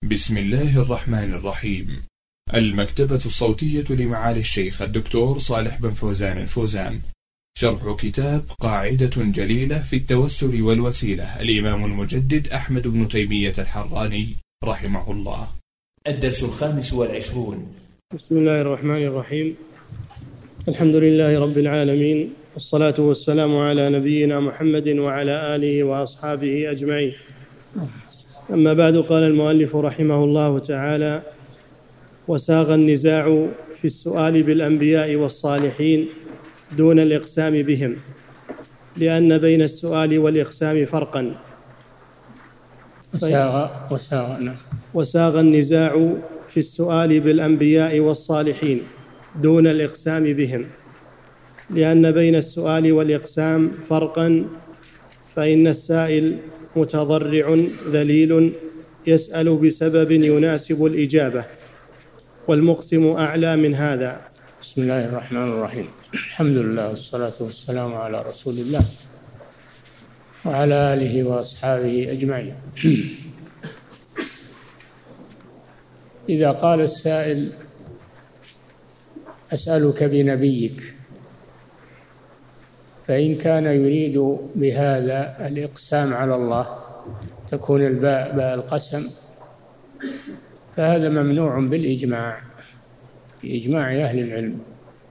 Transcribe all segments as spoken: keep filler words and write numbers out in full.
بسم الله الرحمن الرحيم. المكتبة الصوتية لمعالي الشيخ الدكتور صالح بن فوزان الفوزان، شرح كتاب قاعدة جليلة في التوسل والوسيلة، الإمام المجدد أحمد بن تيمية الحراني رحمه الله. الدرس الخامس والعشرون. بسم الله الرحمن الرحيم. الحمد لله رب العالمين، والصلاة والسلام على نبينا محمد وعلى آله وأصحابه أجمعين. أما بعد، قال المؤلف رحمه الله تعالى: وساغ النزاع في السؤال بالأنبياء والصالحين دون الإقسام بهم، لأن بين السؤال والإقسام فرقا. وساغ وساغ وساغ النزاع في السؤال بالأنبياء والصالحين دون الإقسام بهم، لأن بين السؤال والإقسام فرقا، فإن السائل متضرع ذليل يسأل بسبب يناسب الإجابة، والمقسم أعلى من هذا. بسم الله الرحمن الرحيم. الحمد لله والصلاة والسلام على رسول الله وعلى آله وأصحابه أجمعين. إذا قال السائل: أسألك بنبيك، فإن كان يريد بهذا الإقسام على الله، تكون الباء باء القسم، فهذا ممنوع بالإجماع، بإجماع أهل العلم،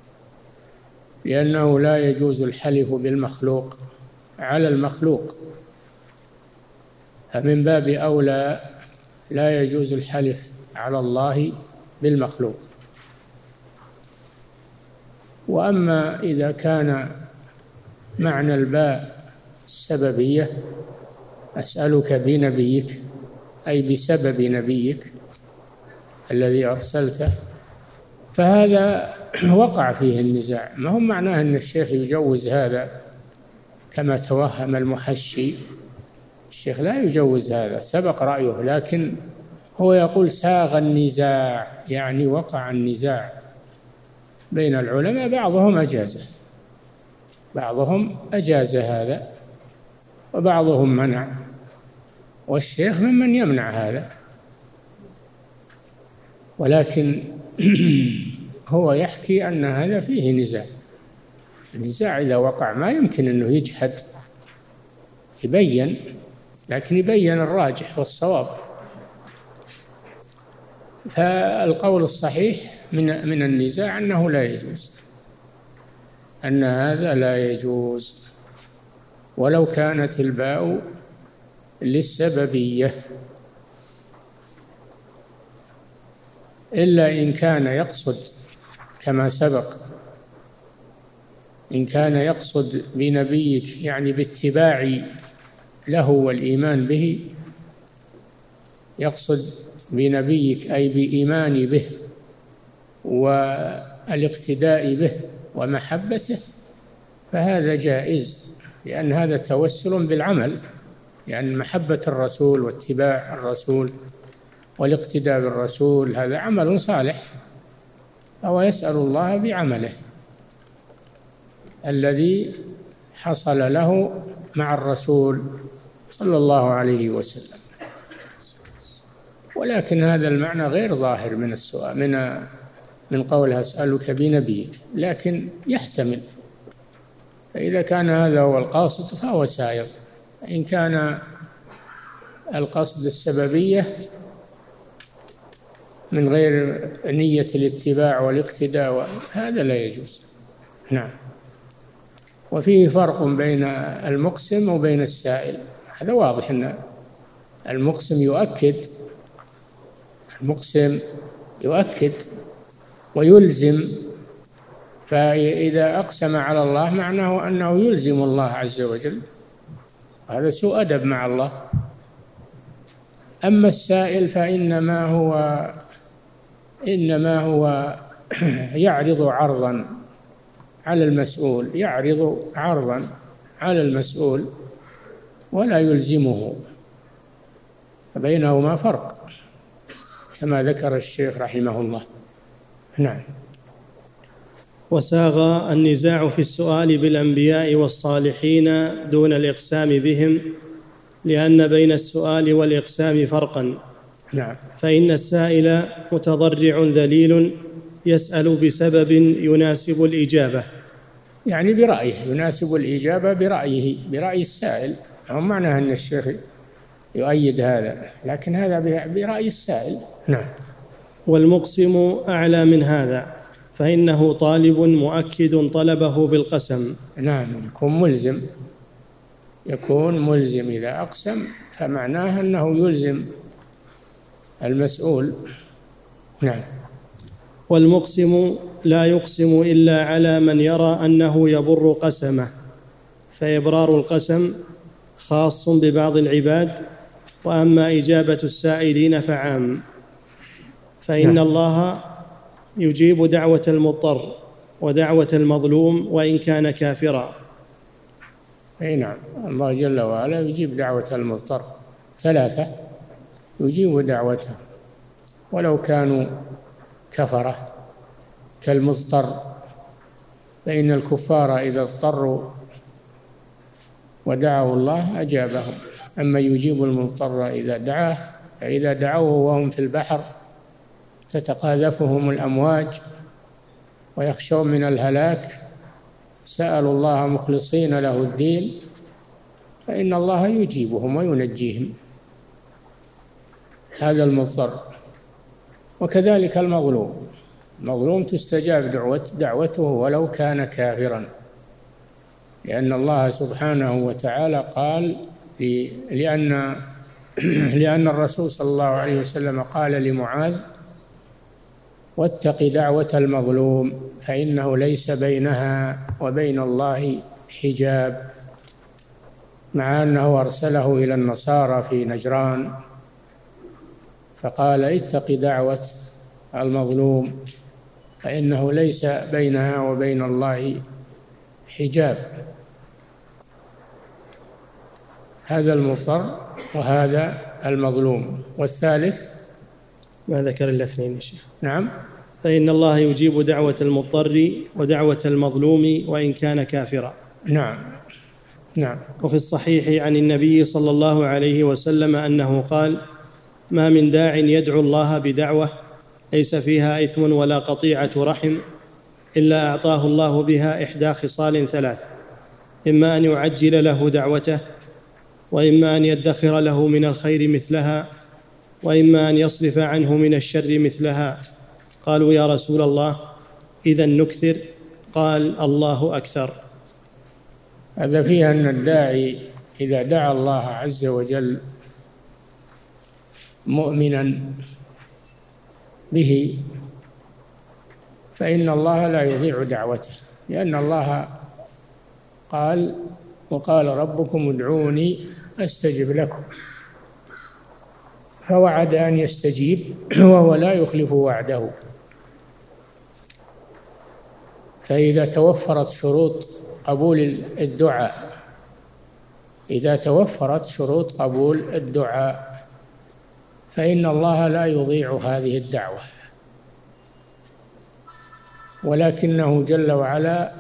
لأنه لا يجوز الحلف بالمخلوق على المخلوق، فمن باب أولى لا يجوز الحلف على الله بالمخلوق. وأما إذا كان معنى الباء السببية، أسألك بنبيك أي بسبب نبيك الذي أرسلته، فهذا وقع فيه النزاع. ما هو معناه أن الشيخ يجوز هذا كما توهم المحشي. الشيخ لا يجوز هذا، سبق رأيه، لكن هو يقول ساغ النزاع، يعني وقع النزاع بين العلماء، بعضهم أجازه بعضهم أجاز هذا وبعضهم منع، والشيخ ممن يمنع هذا، ولكن هو يحكي أن هذا فيه نزاع. النزاع إذا وقع ما يمكن أنه يجحد، يبين، لكن يبين الراجح والصواب. فالقول الصحيح من من النزاع أنه لا يجوز، أن هذا لا يجوز، ولو كانت الباء للسببية، إلا إن كان يقصد كما سبق، إن كان يقصد بنبيك يعني باتباع له والإيمان به، يقصد بنبيك أي بإيمان به والاقتداء به ومحبته، فهذا جائز، لأن هذا توسل بالعمل، يعني محبة الرسول واتباع الرسول والاقتداء بالرسول هذا عمل صالح، أو يسأل الله بعمله الذي حصل له مع الرسول صلى الله عليه وسلم. ولكن هذا المعنى غير ظاهر من السؤال، من من قولها أسألك بنبيك، لكن يحتمل. فإذا كان هذا هو القاصد فهو سائغ. إن كان القصد السببية من غير نية الاتباع والاقتداء، هذا لا يجوز. نعم. وفيه فرق بين المقسم وبين السائل، هذا واضح أن المقسم يؤكد المقسم يؤكد ويلزم، فإذا أقسم على الله معناه أنه يلزم الله عز وجل، هذا سوء أدب مع الله. أما السائل فإنما هو إنما هو يعرض عرضا على المسؤول، يعرض عرضا على المسؤول ولا يلزمه، فبينهما فرق كما ذكر الشيخ رحمه الله. نعم. وساغ النزاع في السؤال بالأنبياء والصالحين دون الإقسام بهم، لأن بين السؤال والإقسام فرقا، نعم. فإن السائل متضرع ذليل يسأل بسبب يناسب الإجابة. يعني برأيه، يناسب الإجابة برأيه، برأي السائل. هو معناه أن الشيخ يؤيد هذا، لكن هذا برأي السائل. نعم. والمقسم أعلى من هذا، فإنه طالب مؤكد طلبه بالقسم. نعم، يكون ملزم، يكون ملزم إذا أقسم فمعناه أنه يلزم المسؤول. نعم. والمقسم لا يقسم إلا على من يرى أنه يبر قسمه، فإبرار القسم خاص ببعض العباد، وأما إجابة السائلين فعام. فإن نعم. الله يجيب دعوة المضطر ودعوة المظلوم وإن كان كافرا. أي نعم، الله جل وعلا يجيب دعوة المضطر ثلاثة، يجيب دعوته ولو كانوا كفرة كالمضطر، فإن الكفار إذا اضطروا ودعوا الله أجابهم. أما يجيب المضطر إذا دعاه، فإذا دعوه وهم في البحر تتقاذفهم الأمواج ويخشون من الهلاك، سألوا الله مخلصين له الدين، فإن الله يجيبهم وينجيهم. هذا المضطر. وكذلك المظلوم، المظلوم تستجاب دعوته ولو كان كافرا، لأن الله سبحانه وتعالى قال لأن لأن الرسول صلى الله عليه وسلم قال لمعاذ: واتق دعوة المظلوم فإنه ليس بينها وبين الله حجاب، مع أنه أرسله إلى النصارى في نجران فقال: اتق دعوة المظلوم فإنه ليس بينها وبين الله حجاب. هذا المضطر وهذا المظلوم. والثالث ما ذكر الاثنين يا شيخ. نعم. فإن الله يجيب دعوة المضطر ودعوة المظلوم وإن كان كافرا. نعم. نعم. وفي الصحيح عن النبي صلى الله عليه وسلم أنه قال: ما من داع يدعو الله بدعوة ليس فيها إثم ولا قطيعة رحم إلا أعطاه الله بها إحدى خصال ثلاث: إما أن يعجل له دعوته، وإما أن يدخر له من الخير مثلها، وإما أن يصرف عنه من الشر مثلها. قالوا: يا رسول الله، إذن نكثر؟ قال: الله أكثر. هذا فيها أن الداعي إذا دعا الله عز وجل مؤمنا به فإن الله لا يضيع دعوته، لأن الله قال: وقال ربكم ادعوني أستجب لكم، فوعد أن يستجيب وهو لا يخلف وعده. فإذا توفرت شروط قبول الدعاء إذا توفرت شروط قبول الدعاء فإن الله لا يضيع هذه الدعوة، ولكنه جل وعلا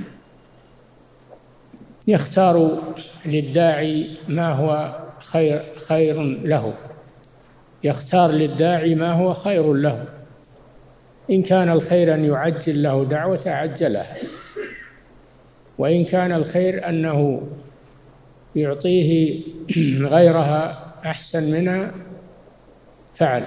يختار للداعي ما هو خير خير له يختار للداعي ما هو خير له. إن كان الخير أن يعجل له دعوة عجلها، وإن كان الخير أنه يعطيه غيرها أحسن منها فعل.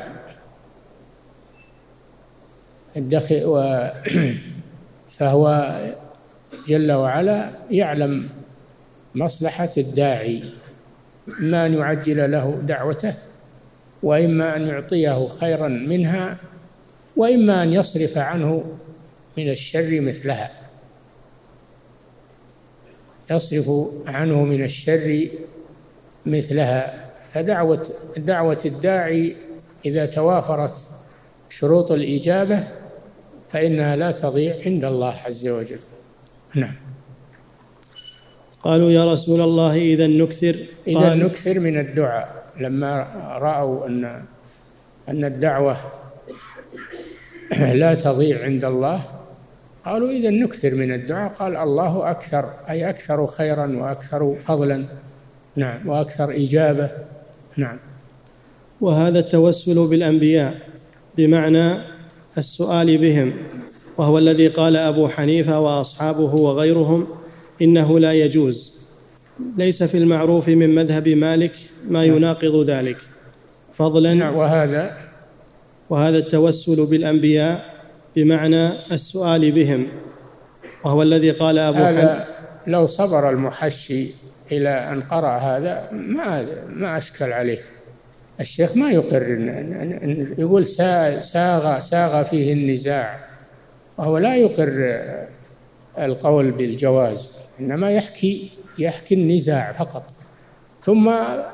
فهو جل وعلا يعلم مصلحة الداعي، إما أن يعجل له دعوته، وإما أن يعطيه خيرا منها، وإما أن يصرف عنه من الشر مثلها يصرف عنه من الشر مثلها. فدعوة دعوة الداعي إذا توافرت شروط الإجابة فإنها لا تضيع عند الله عز وجل. نعم. قالوا: يا رسول الله، إذا نكثر؟ إذا نكثر من الدعاء. لما رأوا أن أن الدعوة لا تضيع عند الله قالوا: إذا نكثر من الدعاء. قال: الله أكثر، أي أكثر خيرا وأكثر فضلا. نعم. وأكثر إجابة. نعم. وهذا التوسل بالأنبياء بمعنى السؤال بهم، وهو الذي قال أبو حنيفة وأصحابه وغيرهم إنه لا يجوز، ليس في المعروف من مذهب مالك ما يناقض ذلك، فضلا وهذا وهذا التوسل بالأنبياء بمعنى السؤال بهم، وهو الذي قال أبو حنيفة. لو صبر المحشي إلى أن قرأ هذا ما ما أشكل عليه. الشيخ ما يقر، يقول ساغ ساغ فيه النزاع، وهو لا يقر القول بالجواز، إنما يحكي يحكي النزاع فقط. ثم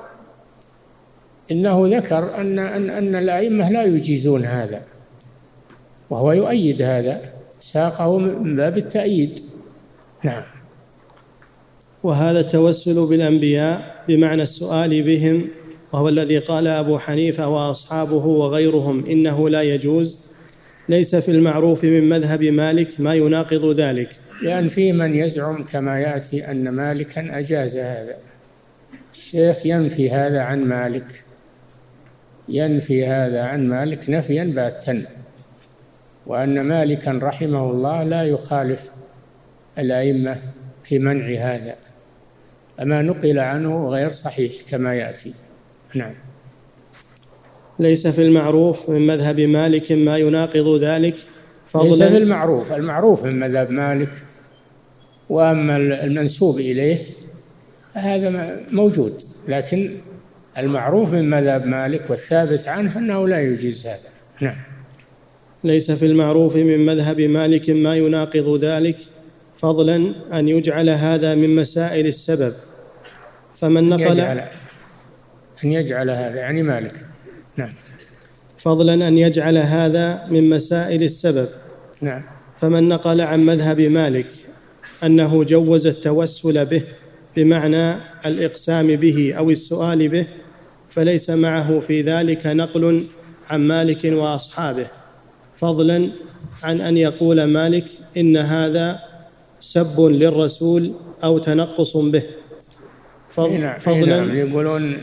إنه ذكر أن أن أن الأئمة لا يجيزون هذا، وهو يؤيد هذا، ساقه من باب التأييد. نعم. وهذا التوسل بالأنبياء بمعنى السؤال بهم، وهو الذي قال أبو حنيفة وأصحابه وغيرهم إنه لا يجوز، ليس في المعروف من مذهب مالك ما يناقض ذلك، لأن في من يزعم كما يأتي أن مالكا أجاز هذا. الشيخ ينفي هذا عن مالك، ينفي هذا عن مالك نفيا باتا، وأن مالكا رحمه الله لا يخالف الأئمة في منع هذا، أما نقل عنه غير صحيح كما يأتي. نعم. ليس في المعروف من مذهب مالك ما يناقض ذلك، فضلا ليس في المعروف، المعروف من مذهب مالك، وأما المنسوب إليه هذا موجود، لكن المعروف من مذهب مالك والثابت عنه أنه لا يجيز هذا. نعم. ليس في المعروف من مذهب مالك ما يناقض ذلك، فضلا أن يجعل هذا من مسائل السبب، فمن نقل يجعل أن يجعل هذا يعني مالك. نعم. فضلا أن يجعل هذا من مسائل السبب. نعم. فمن نقل عن مذهب مالك أنه جوز التوسل به بمعنى الإقسام به أو السؤال به، فليس معه في ذلك نقل عن مالك وأصحابه، فضلا عن أن يقول مالك إن هذا سب للرسول أو تنقص به. فضلا, فضلا يقولون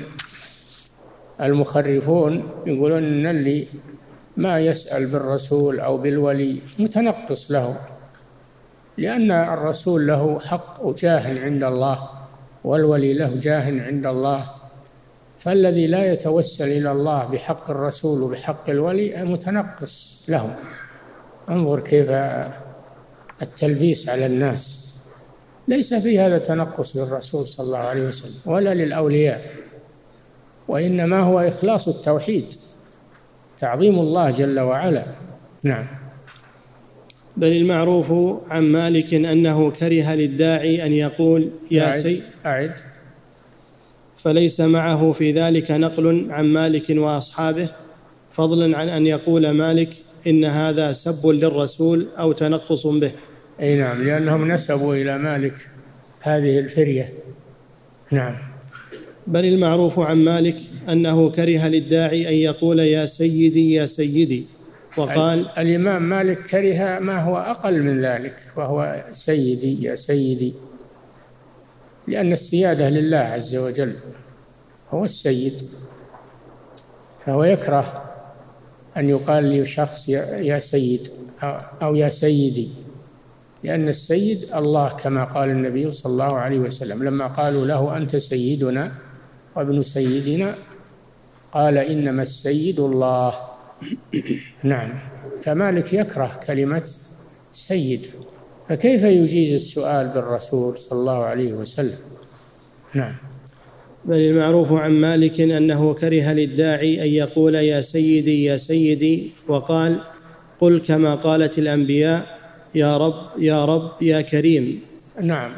المخرفون يقولون إن اللي ما يسأل بالرسول أو بالولي متنقص له، لأن الرسول له حق وجاه عند الله، والولي له جاه عند الله، فالذي لا يتوسل إلى الله بحق الرسول وبحق الولي متنقص له. انظر كيف التلبيس على الناس، ليس في هذا تنقص للرسول صلى الله عليه وسلم ولا للأولياء، وإنما هو إخلاص التوحيد، تعظيم الله جل وعلا. نعم. بل المعروف عن مالك أنه كره للداعي أن يقول يا سيد، أعد. فليس معه في ذلك نقل عن مالك وأصحابه، فضلا عن أن يقول مالك إن هذا سب للرسول أو تنقص به. أي نعم، لأنهم نسبوا إلى مالك هذه الفرية. نعم. بل المعروف عن مالك أنه كره للداعي أن يقول يا سيدي يا سيدي، وقال الإمام مالك كره ما هو أقل من ذلك، وهو سيدي يا سيدي، لأن السيادة لله عز وجل، هو السيد، فهو يكره أن يقال لشخص يا سيد أو يا سيدي، لأن السيد الله، كما قال النبي صلى الله عليه وسلم لما قالوا له أنت سيدنا وابن سيدنا قال إنما السيد الله. نعم. فمالك يكره كلمة سيد، فكيف يجيز السؤال بالرسول صلى الله عليه وسلم؟ نعم. بل المعروف عن مالك أنه كره للداعي أن يقول يا سيدي يا سيدي، وقال قل كما قالت الأنبياء يا رب يا رب يا كريم. نعم.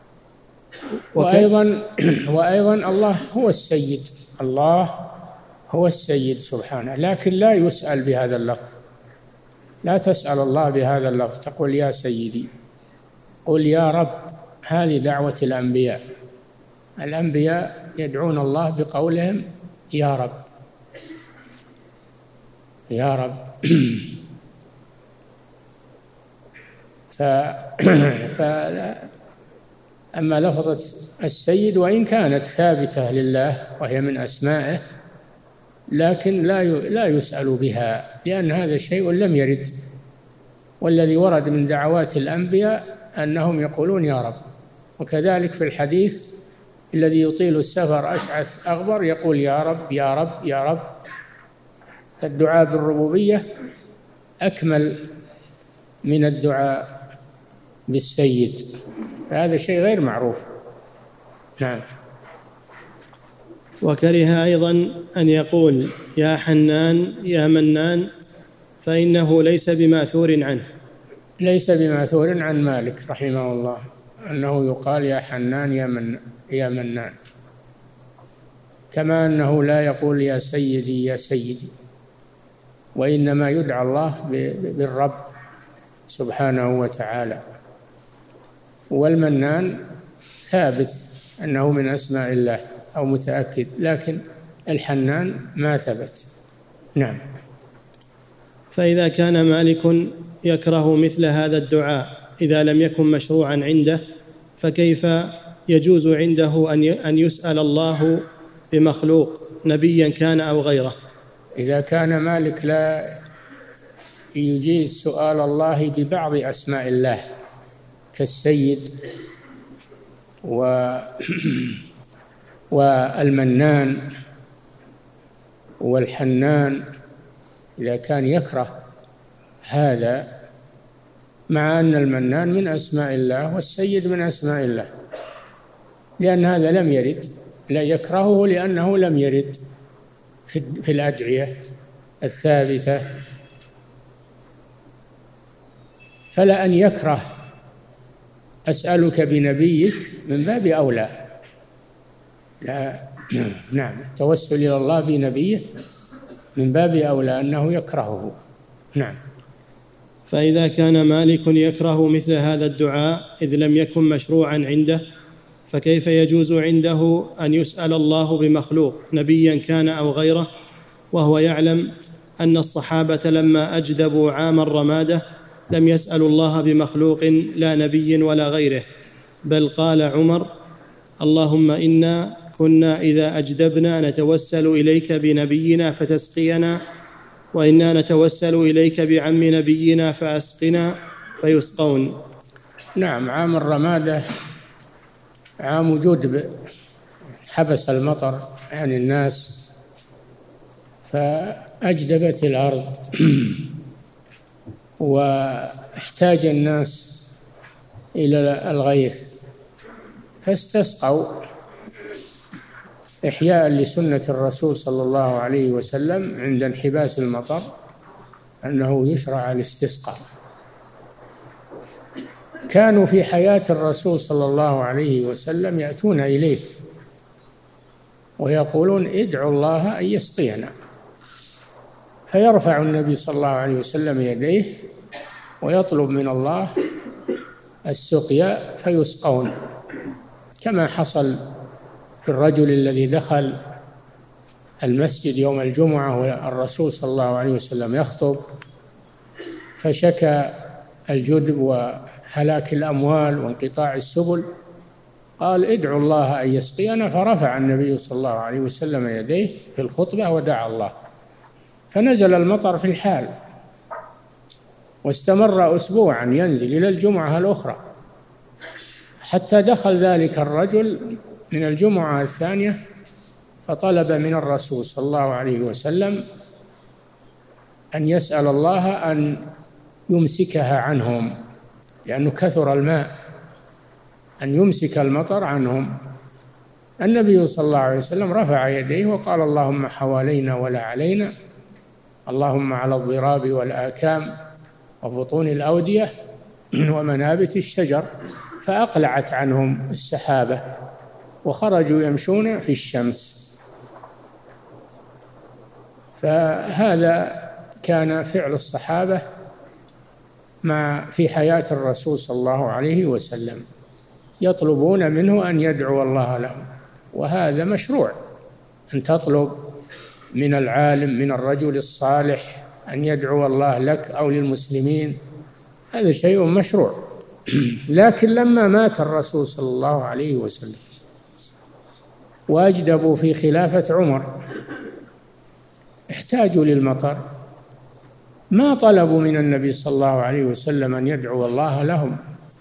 وأيضا وأيضا الله هو السيد، الله هو السيد سبحانه، لكن لا يسأل بهذا اللفظ، لا تسأل الله بهذا اللفظ، تقول يا سيدي، قل يا رب. هذه دعوة الأنبياء، الأنبياء يدعون الله بقولهم يا رب يا رب. ف... ف... أما لفظة السيد وإن كانت ثابتة لله وهي من أسمائه، لكن لا لا يسأل بها، لأن هذا شيء لم يرد. والذي ورد من دعوات الأنبياء أنهم يقولون يا رب. وكذلك في الحديث الذي يطيل السفر أشعث أغبر يقول يا رب يا رب يا رب. فالدعاء بالربوبية أكمل من الدعاء بالسيد، هذا شيء غير معروف. نعم. وكره أيضا أن يقول يا حنان يا منان، فإنه ليس بماثور عنه. ليس بماثور عن مالك رحمه الله أنه يقال يا حنان يا من يا منان، كما أنه لا يقول يا سيدي يا سيدي، وإنما يدعى الله بالرب سبحانه وتعالى. والمنان ثابت أنه من أسماء الله أو متأكد، لكن الحنان ما ثبت. نعم. فإذا كان مالك يكره مثل هذا الدعاء إذا لم يكن مشروعا عنده، فكيف يجوز عنده أن يسأل الله بمخلوق نبيا كان أو غيره؟ إذا كان مالك لا يجيز سؤال الله ببعض أسماء الله كالسيد و والمنان والحنان، إذا كان يكره هذا، مع أن المنان من أسماء الله والسيد من أسماء الله، لأن هذا لم يرد، لا يكرهه لأنه لم يرد في الأدعية الثابتة. فلا أن يكره أسألك بنبيك من باب أولى. لا نعم، التوسل إلى الله بنبيه من باب أولى أنه يكرهه. نعم. فإذا كان مالك يكره مثل هذا الدعاء إذ لم يكن مشروعا عنده، فكيف يجوز عنده أن يسأل الله بمخلوق نبيا كان أو غيره، وهو يعلم أن الصحابة لما أجدبوا عام الرمادة لم يسألوا الله بمخلوق لا نبي ولا غيره، بل قال عمر اللهم إنا كنا إذا أجدبنا نتوسل إليك بنبينا فتسقينا، وإنا نتوسل إليك بعم نبينا فأسقنا فيسقون. نعم. عام الرمادة عام جدب، حبس المطر عن الناس فأجدبت الأرض واحتاج الناس إلى الغيث فاستسقوا إحياء لسنة الرسول صلى الله عليه وسلم عند انحباس المطر أنه يشرع الاستسقاء. كانوا في حياة الرسول صلى الله عليه وسلم يأتون إليه ويقولون ادعوا الله أن يسقينا، فيرفع النبي صلى الله عليه وسلم يديه ويطلب من الله السقيا فيسقون، كما حصل في الرجل الذي دخل المسجد يوم الجمعة والرسول صلى الله عليه وسلم يخطب فشكى الجدب وهلاك الأموال وانقطاع السبل، قال ادعوا الله أن يسقينا، فرفع النبي صلى الله عليه وسلم يديه في الخطبة ودعا الله، فنزل المطر في الحال واستمر أسبوعا ينزل إلى الجمعة الأخرى، حتى دخل ذلك الرجل من الجمعة الثانية فطلب من الرسول صلى الله عليه وسلم أن يسأل الله أن يمسكها عنهم، لأنه كثر الماء، أن يمسك المطر عنهم. النبي صلى الله عليه وسلم رفع يديه وقال اللهم حوالينا ولا علينا، اللهم على الضراب والآكام وبطون الأودية ومنابت الشجر، فأقلعت عنهم السحابة وخرجوا يمشون في الشمس. فهذا كان فعل الصحابة مع في حياة الرسول صلى الله عليه وسلم، يطلبون منه أن يدعو الله لهم، وهذا مشروع أن تطلب من العالم من الرجل الصالح أن يدعو الله لك أو للمسلمين، هذا شيء مشروع. لكن لما مات الرسول صلى الله عليه وسلم وأجدبوا في خلافة عمر احتاجوا للمطر ما طلبوا من النبي صلى الله عليه وسلم أن يدعو الله لهم،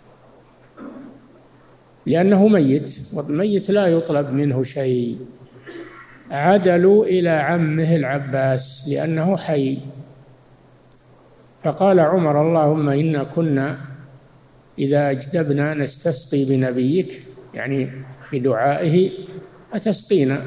لأنه ميت، والميت لا يطلب منه شيء. عدلوا إلى عمه العباس لأنه حي، فقال عمر: اللهم إنا كنا إذا أجدبنا نستسقي بنبيك، يعني بدعائه أتسقينا،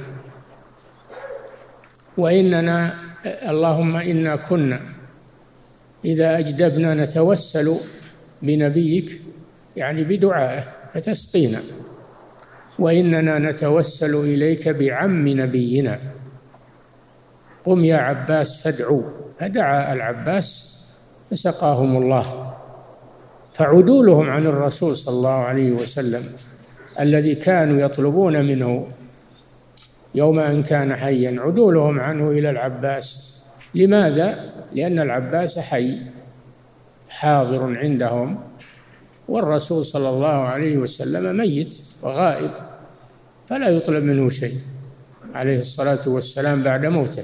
وإننا اللهم إنا كنا إذا أجدبنا نتوسل بنبيك، يعني بدعائه فتسقينا، وإننا نتوسل إليك بعم نبينا، قم يا عباس فادعوا. فدعا العباس فسقاهم الله. فعدولهم عن الرسول صلى الله عليه وسلم الذي كانوا يطلبون منه يوم أن كان حيا، عدولهم عنه إلى العباس. لماذا؟ لأن العباس حي حاضر عندهم، والرسول صلى الله عليه وسلم ميت وغائب، فلا يطلب منه شيء عليه الصلاة والسلام بعد موته.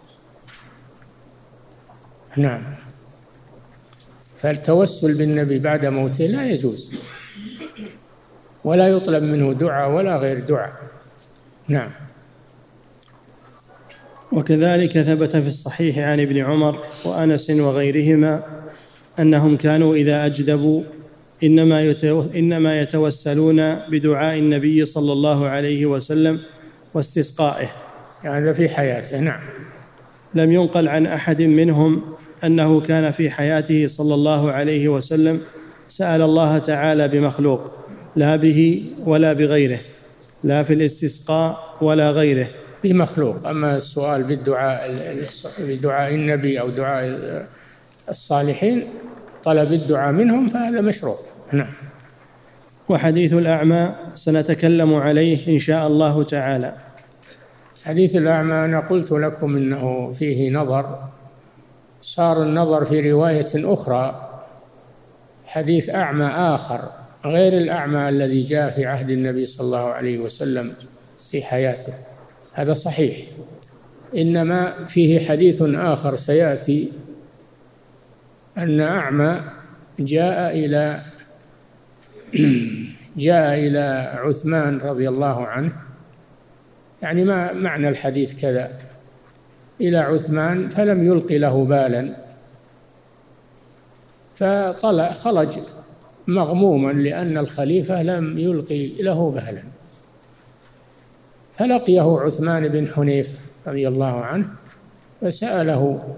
نعم. فالتوسل بالنبي بعد موته لا يجوز، ولا يطلب منه دعاء ولا غير دعاء. نعم. وكذلك ثبت في الصحيح عن ابن عمر وأنس وغيرهما أنهم كانوا إذا أجدبوا إنما يتو إنما يتوسلون بدعاء النبي صلى الله عليه وسلم واستسقائه، يعني هذا في حياته. نعم. لم ينقل عن أحد منهم أنه كان في حياته صلى الله عليه وسلم سأل الله تعالى بمخلوق، لا به ولا بغيره، لا في الاستسقاء ولا غيره بمخلوق. أما السؤال بالدعاء بدعاء النبي أو دعاء الصالحين، طلب الدعاء منهم، فهذا مشروع. نعم. وحديث الأعمى سنتكلم عليه إن شاء الله تعالى. حديث الأعمى أنا قلت لكم إنه فيه نظر، صار النظر في رواية أخرى، حديث أعمى آخر غير الأعمى الذي جاء في عهد النبي صلى الله عليه وسلم في حياته، هذا صحيح. إنما فيه حديث آخر سيأتي، أن أعمى جاء إلى جاء إلى عثمان رضي الله عنه، يعني ما معنى الحديث كذا، إلى عثمان فلم يلق له بالا، فطلع خرج مغموما لأن الخليفة لم يلقي له بالا، فلقيه عثمان بن حنيفة رضي الله عنه فسأله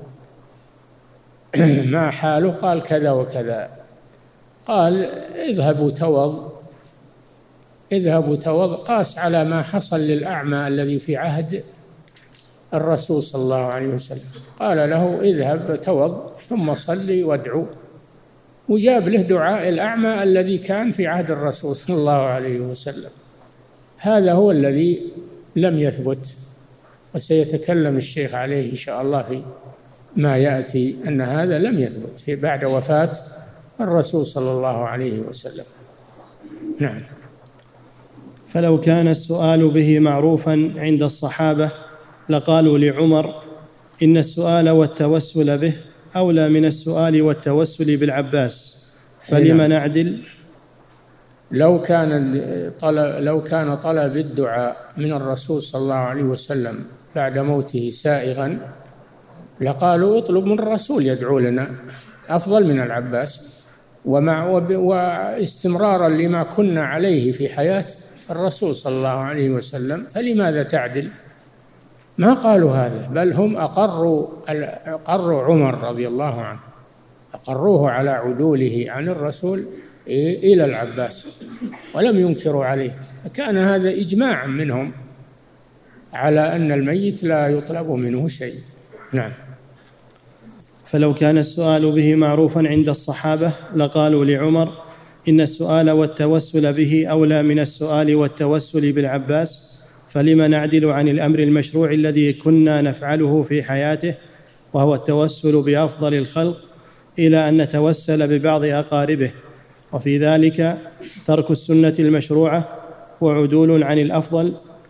ما حاله؟ قال كذا وكذا. قال اذهبوا توض اذهبوا توض قاس على ما حصل للأعمى الذي في عهد الرسول صلى الله عليه وسلم. قال له اذهب توض ثم صلي وادعو، وجاب له دعاء الأعمى الذي كان في عهد الرسول صلى الله عليه وسلم. هذا هو الذي لم يثبت، وسيتكلم الشيخ عليه إن شاء الله في ما يأتي، أن هذا لم يثبت في بعد وفاة الرسول صلى الله عليه وسلم. نعم. فلو كان السؤال به معروفا عند الصحابة لقالوا لعمر إن السؤال والتوسل به أولى من السؤال والتوسل بالعباس، فلما نعدل؟ لو كان طلب لو كان طلب الدعاء من الرسول صلى الله عليه وسلم بعد موته سائغا لقالوا اطلب من الرسول يدعو لنا، أفضل من العباس، ومع واستمرارا لما كنا عليه في حياة الرسول صلى الله عليه وسلم، فلماذا تعدل؟ ما قالوا هذا، بل هم أقروا أقروا عمر رضي الله عنه، أقروه على عدوله عن الرسول إلى العباس ولم ينكروا عليه. فكان هذا إجماع منهم على أن الميت لا يطلب منه شيء. نعم. فلو كان السؤال به معروفا عند الصحابة لقالوا لعمر إن السؤال والتوسل به أولى من السؤال والتوسل بالعباس، فلما نعدل عن الأمر المشروع الذي كنا نفعله في حياته، وهو التوسل بأفضل الخلق، إلى أن نتوسل ببعض أقاربه، وفي ذلك ترك السنة المشروعة وعدول عن الأفضل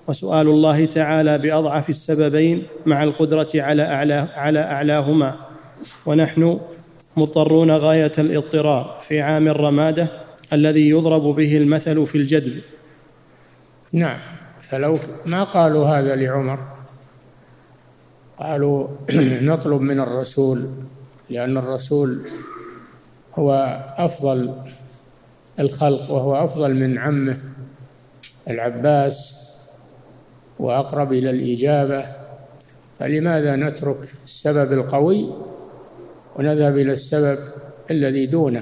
وسؤال الله تعالى بأضعف السببين مع القدرة على أعلى على أعلاهما، ونحن مضطرون غاية الاضطرار في عام الرمادة الذي يضرب به المثل في الجدب. نعم، فلو ما قالوا هذا لعمر، قالوا نطلب من الرسول، لأن الرسول هو أفضل الخلق وهو أفضل من عمه العباس وأقرب إلى الإجابة، فلماذا نترك السبب القوي ونذهب إلى السبب الذي دونه؟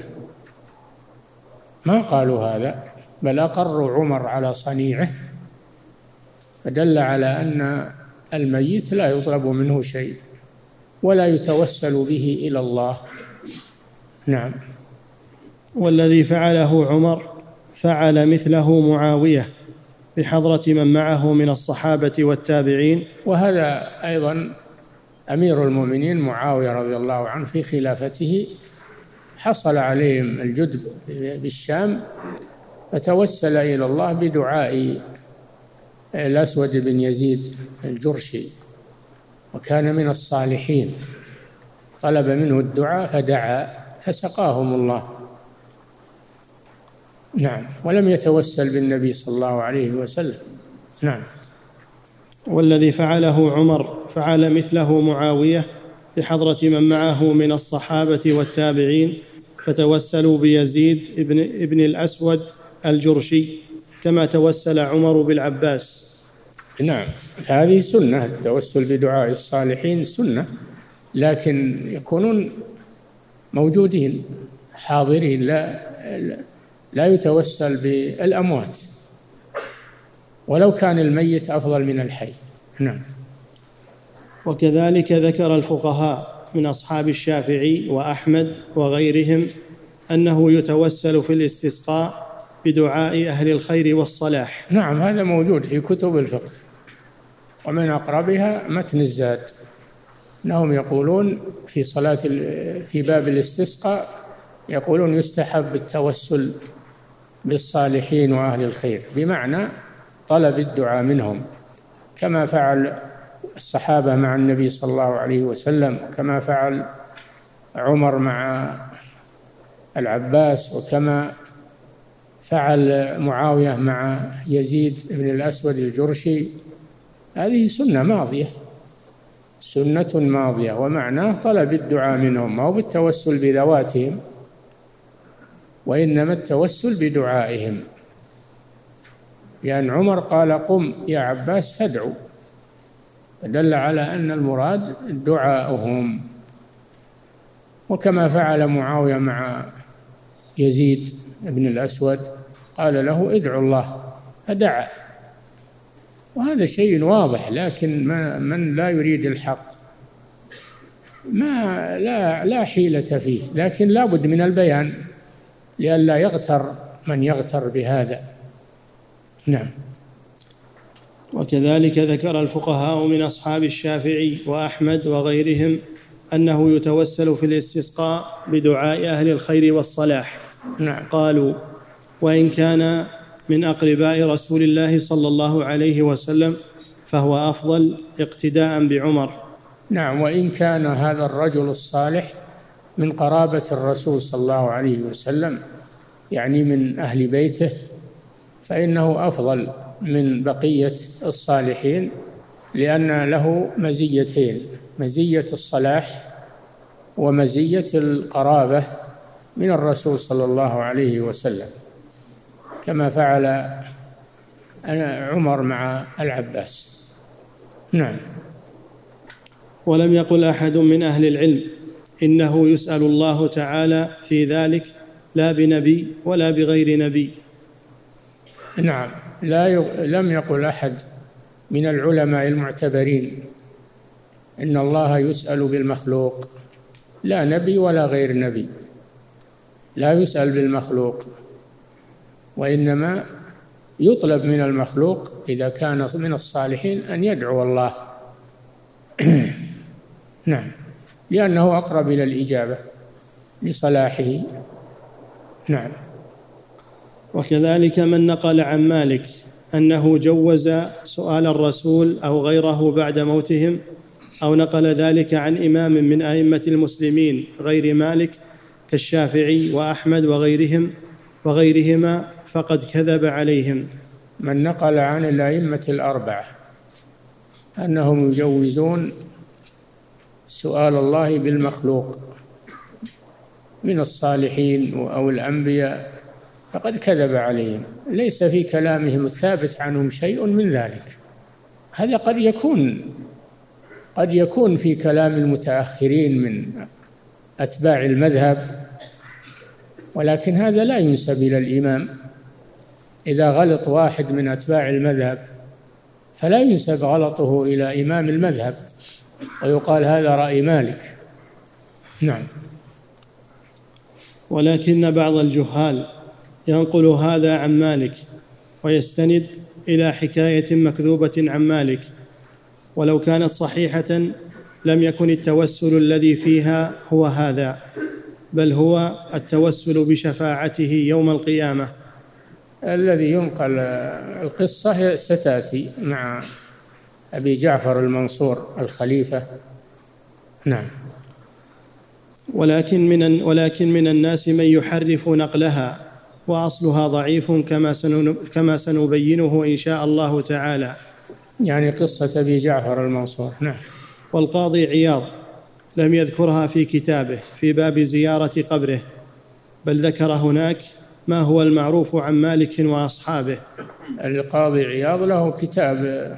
ما قالوا هذا، بل أقروا عمر على صنيعه، فدل على أن الميت لا يطلب منه شيء ولا يتوسل به إلى الله. نعم. والذي فعله عمر فعل مثله معاوية بحضرة من معه من الصحابة والتابعين. وهذا أيضا أمير المؤمنين معاوية رضي الله عنه في خلافته حصل عليهم الجدب بالشام، فتوسل إلى الله بدعاء الأسود بن يزيد الجرشي، وكان من الصالحين، طلب منه الدعاء فدعا فسقاهم الله. نعم، ولم يتوسل بالنبي صلى الله عليه وسلم. نعم. والذي فعله عمر فعل مثله معاوية بحضرة من معه من الصحابة والتابعين، فتوسلوا بيزيد ابن, ابن الأسود الجرشي كما توسل عمر بالعباس. نعم، هذه سنة، التوسل بدعاء الصالحين سنة، لكن يكونون موجودين حاضرين، لا لا يتوسل بالأموات ولو كان الميت أفضل من الحي. نعم. وكذلك ذكر الفقهاء من أصحاب الشافعي وأحمد وغيرهم أنه يتوسل في الاستسقاء بدعاء أهل الخير والصلاح. نعم، هذا موجود في كتب الفقه، ومن أقربها متن الزاد، أنهم يقولون في صلاة في باب الاستسقاء يقولون يستحب التوسل بالصالحين وأهل الخير، بمعنى طلب الدعاء منهم، كما فعل الصحابة مع النبي صلى الله عليه وسلم، كما فعل عمر مع العباس، وكما فعل معاوية مع يزيد بن الأسود الجرشي. هذه سنة ماضية، سنة ماضية، ومعناه طلب الدعاء منهم، ما هو بالتوسل بذواتهم، وإنما التوسل بدعائهم، لأن عمر قال قم يا عباس فادعوا، فدل على أن المراد دعاؤهم. وكما فعل معاوية مع يزيد بن الأسود، قال له ادعو الله فدعا، وهذا شيء واضح، لكن من لا يريد الحق ما لا لا حيلة فيه، لكن لا بد من البيان لئلا يغتر من يغتر بهذا. نعم. وكذلك ذكر الفقهاء من أصحاب الشافعي وأحمد وغيرهم أنه يتوسل في الاستسقاء بدعاء أهل الخير والصلاح. نعم. قالوا وإن كان من أقرباء رسول الله صلى الله عليه وسلم فهو أفضل اقتداء بعمر. نعم، وإن كان هذا الرجل الصالح من قرابة الرسول صلى الله عليه وسلم، يعني من أهل بيته، فإنه أفضل من بقية الصالحين، لأن له مزيتين: مزية الصلاح ومزية القرابة من الرسول صلى الله عليه وسلم، كما فعل عمر مع العباس. نعم. ولم يقل أحد من أهل العلم إنه يسأل الله تعالى في ذلك لا بنبي ولا بغير نبي. نعم، لا ي... لم يقل أحد من العلماء المعتبرين إن الله يسأل بالمخلوق، لا نبي ولا غير نبي، لا يسأل بالمخلوق، وإنما يطلب من المخلوق إذا كان من الصالحين أن يدعو الله. نعم، لأنه أقرب إلى الإجابة لصلاحه. نعم. وكذلك من نقل عن مالك أنه جوز سؤال الرسول أو غيره بعد موتهم، أو نقل ذلك عن إمام من أئمة المسلمين غير مالك كالشافعي وأحمد وغيرهم وغيرهما فقد كذب عليهم. من نقل عن الأئمة الأربعة أنهم يجوزون سؤال الله بالمخلوق من الصالحين أو الأنبياء فقد كذب عليهم، ليس في كلامهم الثابت عنهم شيء من ذلك. هذا قد يكون قد يكون في كلام المتأخرين من أتباع المذهب، ولكن هذا لا ينسب إلى الإمام. إذا غلط واحد من أتباع المذهب فلا ينسب غلطه إلى إمام المذهب ويقال هذا رأي مالك. نعم. ولكن بعض الجهال ينقل هذا عن مالك ويستند إلى حكاية مكذوبة عن مالك، ولو كانت صحيحة لم يكن التوسل الذي فيها هو هذا، بل هو التوسل بشفاعته يوم القيامة. الذي ينقل القصة ستأتي مع أبي جعفر المنصور الخليفة. نعم. ولكن من ولكن من الناس من يحرف نقلها وأصلها ضعيف كما كما سنبينه إن شاء الله تعالى. يعني قصة أبي جعفر المنصور. نعم. والقاضي عياض لم يذكرها في كتابه في باب زيارة قبره، بل ذكر هناك ما هو المعروف عن مالك وأصحابه. القاضي عياض له كتاب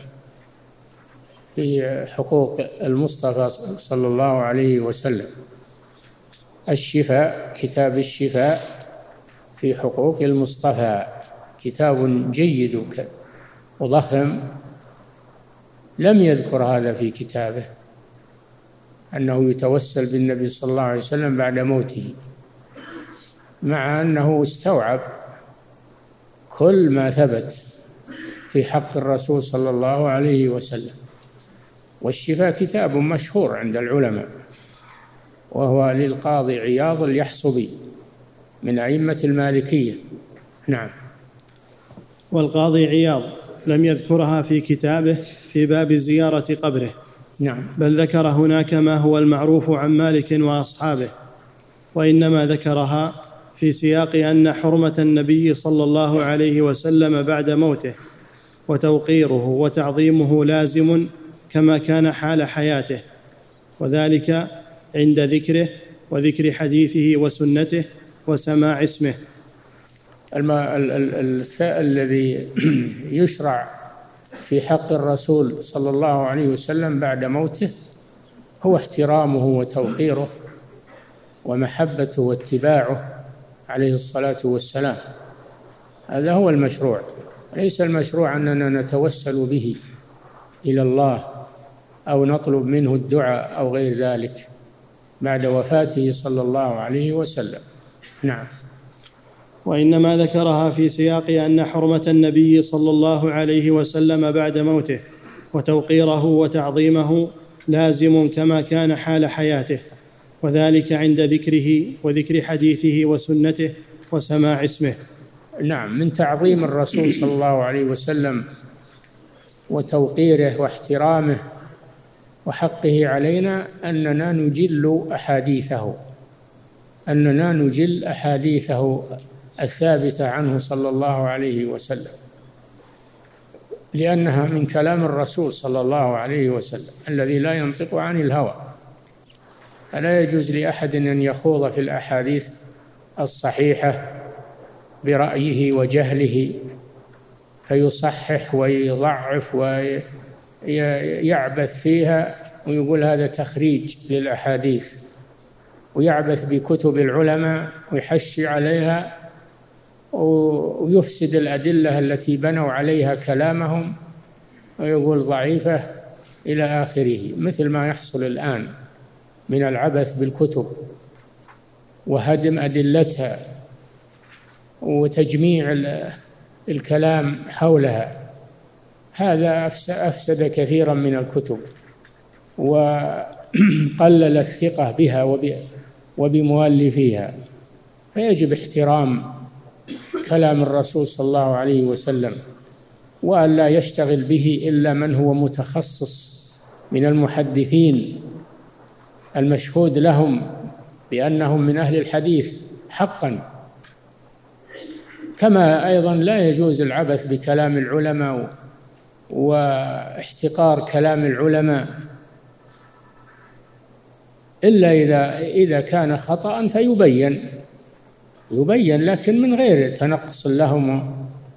في حقوق المصطفى صلى الله عليه وسلم، الشفاء، كتاب الشفاء في حقوق المصطفى، كتاب جيد وضخم. لم يذكر هذا في كتابه أنه يتوسل بالنبي صلى الله عليه وسلم بعد موته، مع أنه استوعب كل ما ثبت في حق الرسول صلى الله عليه وسلم. والشفاء كتاب مشهور عند العلماء، وهو للقاضي عياض اليحصبي من أئمة المالكية. نعم. والقاضي عياض لم يذكرها في كتابه في باب زيارة قبره. نعم. بل ذكر هناك ما هو المعروف عن مالك وأصحابه، وإنما ذكرها في سياق أن حرمة النبي صلى الله عليه وسلم بعد موته وتوقيره وتعظيمه لازم كما كان حال حياته، وذلك عند ذكره وذكر حديثه وسنته وسماع اسمه. الذي يشرع في حق الرسول صلى الله عليه وسلم بعد موته هو احترامه وتوقيره ومحبته واتباعه عليه الصلاة والسلام. هذا هو المشروع، ليس المشروع أننا نتوسل به إلى الله أو نطلب منه الدعاء أو غير ذلك بعد وفاته صلى الله عليه وسلم. نعم. وإنما ذكرها في سياق أن حرمة النبي صلى الله عليه وسلم بعد موته وتوقيره وتعظيمه لازم كما كان حال حياته، وذلك عند ذكره وذكر حديثه وسنته وسماع اسمه. نعم. من تعظيم الرسول صلى الله عليه وسلم وتوقيره واحترامه وحقه علينا أننا نجل أحاديثه أننا نجل أحاديثه الثابتة عنه صلى الله عليه وسلم، لأنها من كلام الرسول صلى الله عليه وسلم الذي لا ينطق عن الهوى. فلا يجوز لأحد أن يخوض في الأحاديث الصحيحة برأيه وجهله فيصحح ويضعف ويعبث فيها ويقول هذا تخريج للأحاديث، ويعبث بكتب العلماء ويحشي عليها ويفسد الأدلة التي بنوا عليها كلامهم ويقول ضعيفة إلى آخره، مثل ما يحصل الآن من العبث بالكتب وهدم أدلتها وتجميع الكلام حولها. هذا أفسد كثيرا من الكتب وقلل الثقة بها وبمؤلفيها. فيجب احترام كلام الرسول صلى الله عليه وسلم وأن لا يشتغل به إلا من هو متخصص من المحدثين المشهود لهم بأنهم من أهل الحديث حقا. كما أيضا لا يجوز العبث بكلام العلماء واحتقار كلام العلماء إلا إذا إذا كان خطأ فيبين يبين لكن من غير تنقص لهم.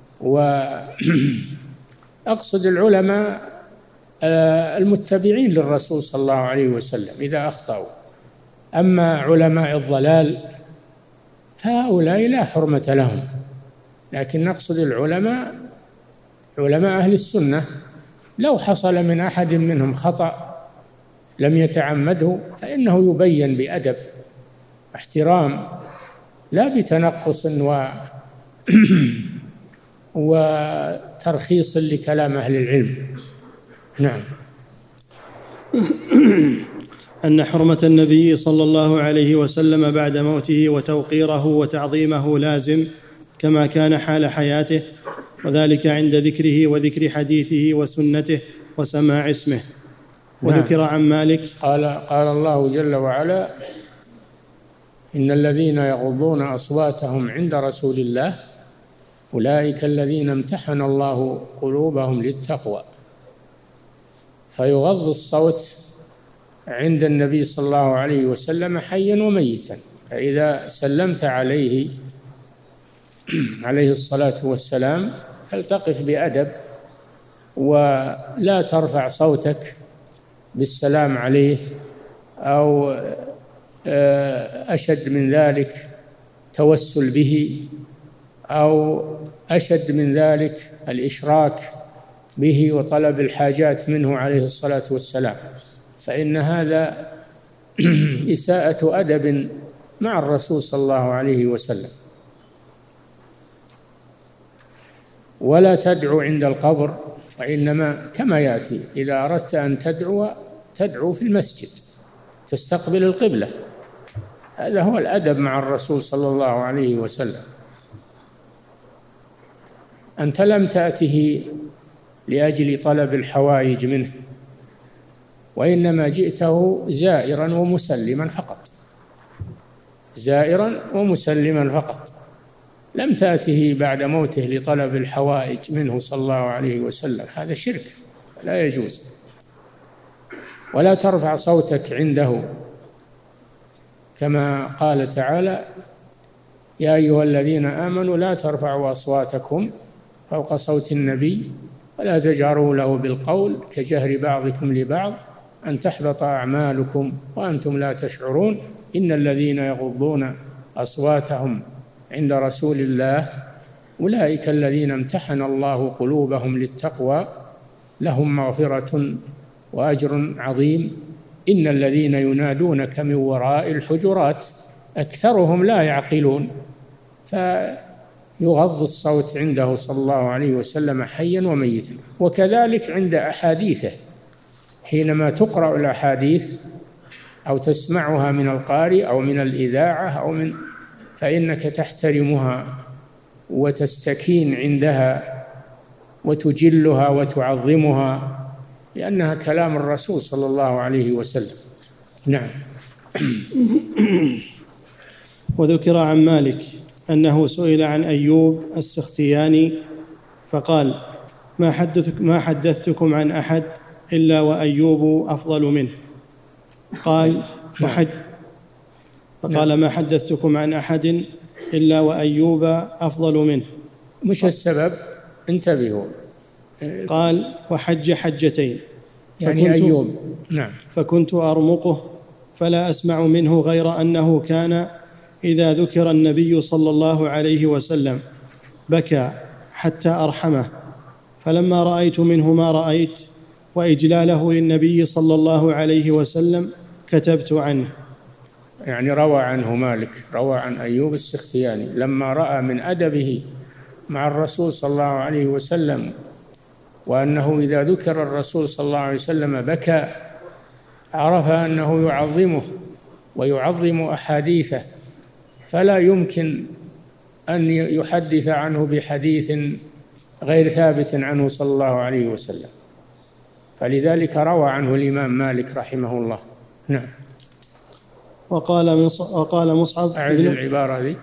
وأقصد العلماء المتبعين للرسول صلى الله عليه وسلم إذا أخطأوا. أما علماء الضلال فهؤلاء لا حرمة لهم، لكن نقصد العلماء علماء أهل السنة لو حصل من أحد منهم خطأ لم يتعمده فإنه يبين بأدب احترام لا بتنقص و وترخيص لكلام أهل العلم. نعم. أن حرمة النبي صلى الله عليه وسلم بعد موته وتوقيره وتعظيمه لازم كما كان حال حياته، وذلك عند ذكره وذكر حديثه وسنته وسماع اسمه. وذكر عن مالك قال قال الله جل وعلا: إن الذين يغضون أصواتهم عند رسول الله أولئك الذين امتحن الله قلوبهم للتقوى. فيغض الصوت عند النبي صلى الله عليه وسلم حيا وميتا. فإذا سلمت عليه عليه الصلاة والسلام فلتقف بأدب ولا ترفع صوتك بالسلام عليه، أو أشد من ذلك توسل به، أو أشد من ذلك الإشراك به وطلب الحاجات منه عليه الصلاة والسلام، فإن هذا إساءة أدب مع الرسول صلى الله عليه وسلم. ولا تدعو عند القبر، وإنما كما يأتي إذا أردت أن تدعو تدعو في المسجد تستقبل القبلة. هذا هو الأدب مع الرسول صلى الله عليه وسلم. أنت لم تأته لأجل طلب الحوائج منه، وإنما جئته زائرا ومسلما فقط، زائرا ومسلما فقط، لم تأته بعد موته لطلب الحوائج منه صلى الله عليه وسلم. هذا شرك لا يجوز. ولا ترفع صوتك عنده، كما قال تعالى: يا أيها الذين آمنوا لا ترفعوا أصواتكم فوق صوت النبي ولا تجهروا له بالقول كجهر بعضكم لبعض أن تحبط أعمالكم وأنتم لا تشعرون إن الذين يغضون أصواتهم عند رسول الله أولئك الذين امتحن الله قلوبهم للتقوى لهم مغفرة وأجر عظيم إن الذين ينادونك من وراء الحجرات أكثرهم لا يعقلون. فيغض الصوت عنده صلى الله عليه وسلم حيا وميتا. وكذلك عند أحاديثه، حينما تقرأ الأحاديث أو تسمعها من القارئ أو من الإذاعة أو من فإنك تحترمها وتستكين عندها وتجلها وتعظمها، لأنها كلام الرسول صلى الله عليه وسلم. نعم. وذكر عن مالك أنه سئل عن أيوب السختياني فقال: ما حدثك ما حدثتكم عن أحد إلا وأيوب أفضل منه. قال وحد فقال: ما حدثتكم عن أحد إلا وأيوب أفضل منه. مش السبب؟ انتبهوا. قال: وحج حجتين يعني أيوب. نعم. فكنت أرمقه فلا أسمع منه غير أنه كان إذا ذكر النبي صلى الله عليه وسلم بكى حتى أرحمه، فلما رأيت منه ما رأيت وإجلاله للنبي صلى الله عليه وسلم كتبت عنه. يعني روى عنه مالك، روى عن أيوب السختياني لما رأى من أدبه مع الرسول صلى الله عليه وسلم وأنه إذا ذكر الرسول صلى الله عليه وسلم بكى، عرف أنه يعظمه ويعظم أحاديثه، فلا يمكن أن يحدث عنه بحديث غير ثابت عنه صلى الله عليه وسلم، فلذلك روى عنه الإمام مالك رحمه الله. نعم. وقال وقال مصعب أعد العبارة ذي.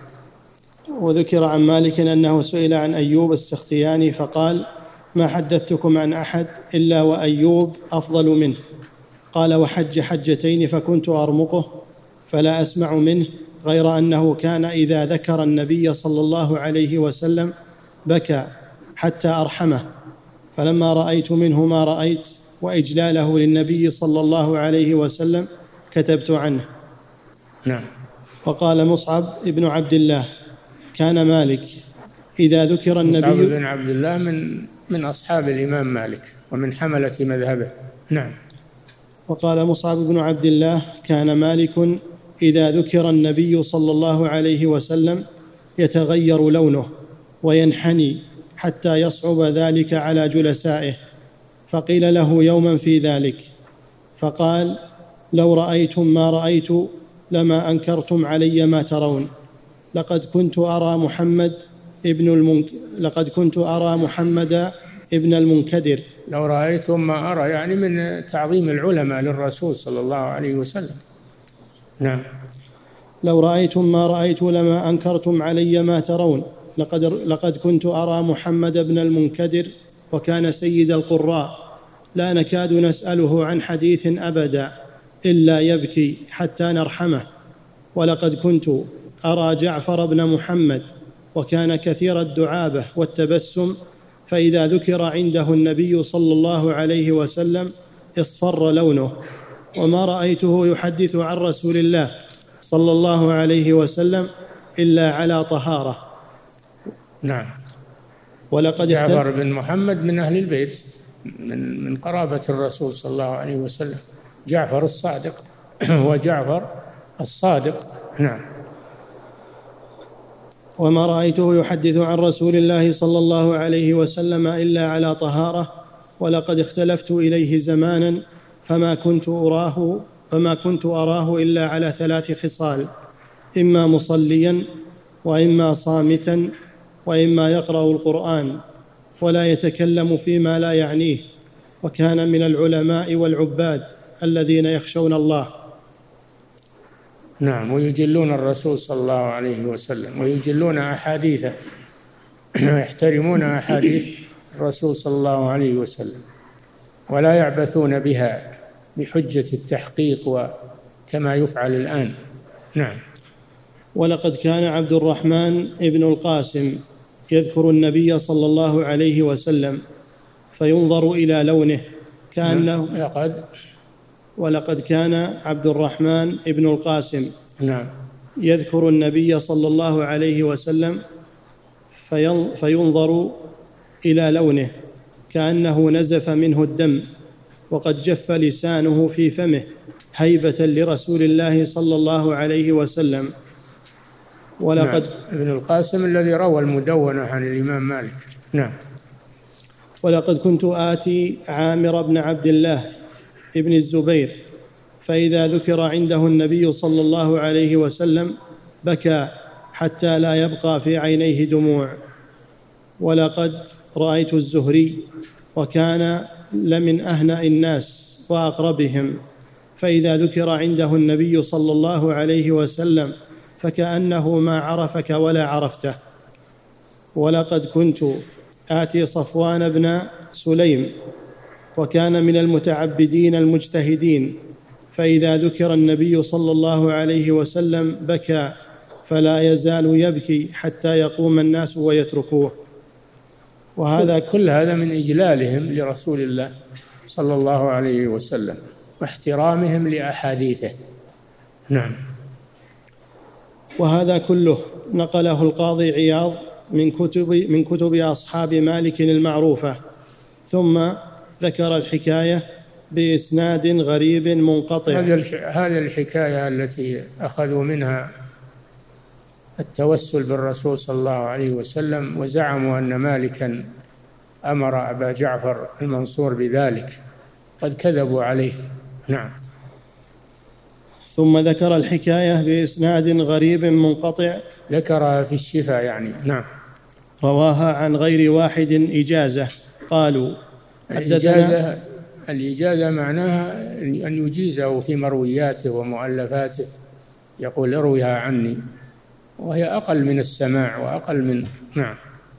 وذكر عن مالك أنه سئل عن أيوب السختياني فقال: ما حدثتكم عن أحد إلا وأيوب أفضل منه. قال: وحج حجتين فكنت أرمقه فلا أسمع منه، غير أنه كان إذا ذكر النبي صلى الله عليه وسلم بكى حتى أرحمه، فلما رأيت منه ما رأيت وإجلاله للنبي صلى الله عليه وسلم كتبت عنه. نعم. وقال مصعب ابن عبد الله: كان مالك إذا ذكر النبي. مصعب بن عبد الله من من أصحاب الإمام مالك ومن حملة مذهبه. نعم. وقال مصعب بن عبد الله: كان مالك إذا ذكر النبي صلى الله عليه وسلم يتغير لونه وينحني حتى يصعب ذلك على جلسائه، فقيل له يوما في ذلك فقال: لو رأيتم ما رأيت لما أنكرتم علي ما ترون، لقد كنت أرى محمد ابن المنك... لقد كنت أرى محمد ابن المنكدر. لو رأيتم ما أرى يعني من تعظيم العلماء للرسول صلى الله عليه وسلم. نعم. لو رأيتم ما رأيت لما أنكرتم علي ما ترون، لقد, لقد كنت أرى محمد بن المنكدر وكان سيد القراء، لا نكاد نسأله عن حديث أبدا إلا يبكي حتى نرحمه. ولقد كنت أرى جعفر بن محمد وكان كثير الدعابة والتبسم، فإذا ذكر عنده النبي صلى الله عليه وسلم اصفر لونه، وما رأيته يحدث عن رسول الله صلى الله عليه وسلم إلا على طهارة. نعم. ولقد جعفر بن محمد من أهل البيت، من من قرابة الرسول صلى الله عليه وسلم، جعفر الصادق وجعفر الصادق. نعم. وما رأيته يحدث عن رسول الله صلى الله عليه وسلم إلا على طهارة، ولقد اختلفت إليه زمانا فما كنت أراه فما كنت أراه إلا على ثلاث خصال: إما مصليا، وإما صامتا، وإما يقرأ القرآن ولا يتكلم فيما لا يعنيه، وكان من العلماء والعباد الذين يخشون الله. نعم. ويجلون الرسول صلى الله عليه وسلم ويجلون أحاديثه يحترمون أحاديث الرسول صلى الله عليه وسلم ولا يعبثون بها بحجة التحقيق وكما يفعل الآن. نعم. ولقد كان عبد الرحمن ابن القاسم يذكر النبي صلى الله عليه وسلم فينظر إلى لونه كأنه لقد ولقد كان عبد الرحمن ابن القاسم نعم يذكر النبي صلى الله عليه وسلم فينظر إلى لونه كأنه نزف منه الدم، وقد جف لسانه في فمه هيبة لرسول الله صلى الله عليه وسلم. ولقد نعم. ابن القاسم الذي روى المدونة عن الإمام مالك. نعم. ولقد كنت آتي عامر بن عبد الله ابن الزبير فإذا ذكر عنده النبي صلى الله عليه وسلم بكى حتى لا يبقى في عينيه دموع. ولقد رأيت الزهري وكان لمن أهنأ الناس وأقربهم، فإذا ذكر عنده النبي صلى الله عليه وسلم فكأنه ما عرفك ولا عرفته. ولقد كنت آتي صفوان بن سليم وكان من المتعبدين المجتهدين، فإذا ذكر النبي صلى الله عليه وسلم بكى فلا يزال يبكي حتى يقوم الناس ويتركوه. وهذا كل هذا من إجلالهم لرسول الله صلى الله عليه وسلم واحترامهم لأحاديثه. نعم. وهذا كله نقله القاضي عياض من كتب من كتب أصحاب مالك المعروفة، ثم ذكر الحكاية بإسناد غريب منقطع. هذه الحكاية التي أخذوا منها التوسل بالرسول صلى الله عليه وسلم وزعموا أن مالكا أمر أبا جعفر المنصور بذلك، قد كذبوا عليه. نعم. ثم ذكر الحكاية بإسناد غريب منقطع، ذكرها في الشفاء يعني. نعم. رواها عن غير واحد إجازة. قالوا الإجازة, الإجازة معناها أن يجيزه في مروياته ومؤلفاته، يقول ارويها عني، وهي أقل من السماع وأقل من نعم.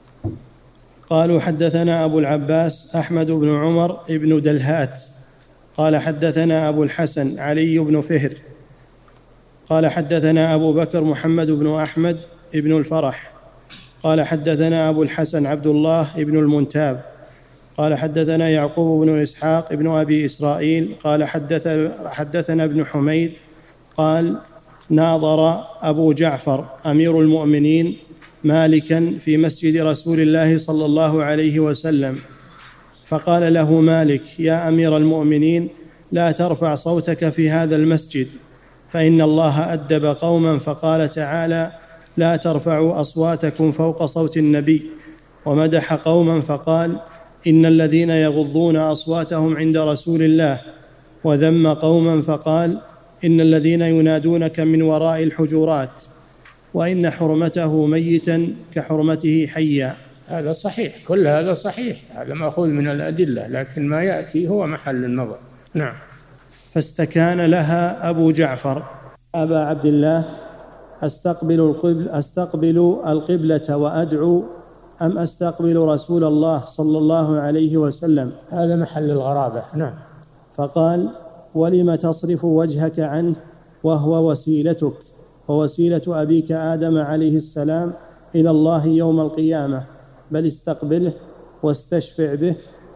قالوا حدثنا أبو العباس أحمد بن عمر بن دلهات قال حدثنا أبو الحسن علي بن فهر قال حدثنا أبو بكر محمد بن أحمد بن الفرح قال حدثنا أبو الحسن عبد الله بن المنتاب قال حدثنا يعقوب بن إسحاق بن أبي إسرائيل قال حدث حدثنا ابن حميد قال ناظر أبو جعفر أمير المؤمنين مالكا في مسجد رسول الله صلى الله عليه وسلم، فقال له مالك: يا أمير المؤمنين، لا ترفع صوتك في هذا المسجد، فإن الله أدب قوما فقال تعالى: لا ترفعوا أصواتكم فوق صوت النبي، ومدح قوما فقال: إن الذين يغضون أصواتهم عند رسول الله، وذم قوما فقال: إن الذين ينادونك من وراء الحجرات، وإن حرمته ميتا كحرمته حيا. هذا صحيح، كل هذا صحيح، هذا مأخوذ من الأدلة، لكن ما يأتي هو محل النظر. نعم. فاستكان لها أبو جعفر: أبا عبد الله، أستقبل القبل أستقبل القبلة وأدعو أم أستقبل رسول الله صلى الله عليه وسلم؟ هذا محل الغرابة. نعم. فقال: ولم تصرف وجهك عنه وهو وسيلتك ووسيلة أبيك آدم عليه السلام إلى الله يوم القيامة، بل استقبله واستشفع به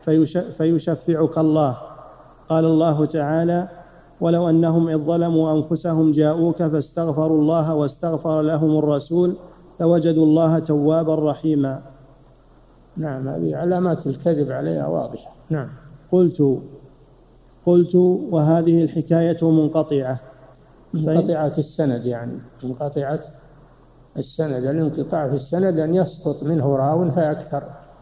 فيشفعك الله. قال الله تعالى: ولو أنهم إذ ظلموا أنفسهم جاءوك فاستغفروا الله واستغفر لهم الرسول لوجدوا الله توابا رحيما. نعم، هذه علامات الكذب عليها واضحة. نعم. قلت قلت وهذه الحكاية منقطعة منقطعة السند، يعني منقطعة السند. الانقطاع في السند أن يسقط منه راو فأكثر،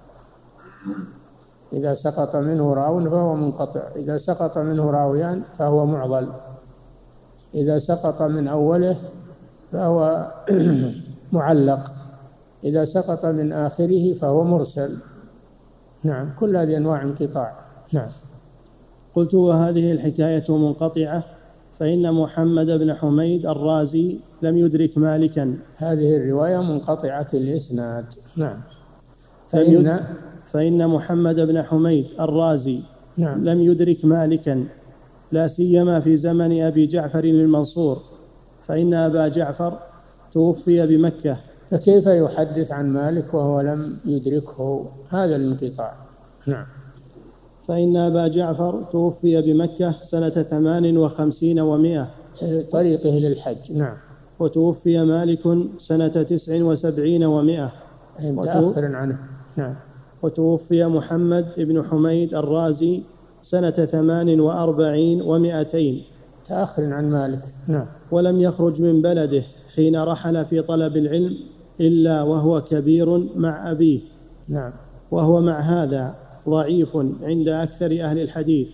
إذا سقط منه راو فهو منقطع، إذا سقط منه راويان فهو معضل، إذا سقط من أوله فهو معلق، إذا سقط من آخره فهو مرسل. نعم، كل هذه أنواع انقطاع. نعم. قلت وهذه الحكاية منقطعة فإن محمد بن حميد الرازي لم يدرك مالكا. هذه الرواية منقطعة الإسناد. نعم. فإن, فإن محمد بن حميد الرازي نعم. لم يدرك مالكا، لا سيما في زمن أبي جعفر المنصور، فإن أبا جعفر توفي بمكة. فكيف يحدث عن مالك وهو لم يدركه؟ هذا الانقطاع. نعم. فإن أبا جعفر توفي بمكة سنة ثمان وخمسين ومائة طريقه للحج. نعم. وتوفي مالك سنة تسع وسبعين ومائة متأخر عنه. نعم. وتوفي محمد بن حميد الرازي سنة ثمان وأربعين ومائتين تأخر عن مالك. نعم. ولم يخرج من بلده حين رحل في طلب العلم إلا وهو كبير مع أبيه. نعم. وهو مع هذا ضعيف عند أكثر أهل الحديث،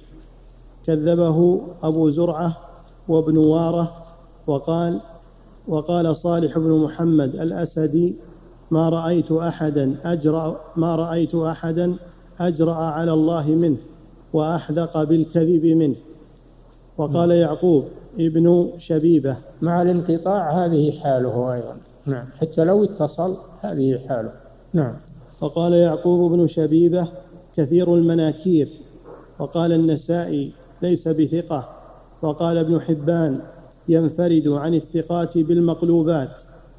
كذبه أبو زرعة وابن وارة. وقال وقال صالح بن محمد الأسدي: ما رأيت أحدا أجرأ ما رأيت أحدا أجرأ على الله منه وأحذق بالكذب منه. وقال يعقوب ابن شبيبة: مع الانقطاع هذه حاله أيضا. نعم، حتى لو اتصل هذه حاله. نعم. وقال يعقوب بن شبيبة: كثير المناكير. وقال النسائي: ليس بثقة. وقال ابن حبان: ينفرد عن الثقات بالمقلوبات.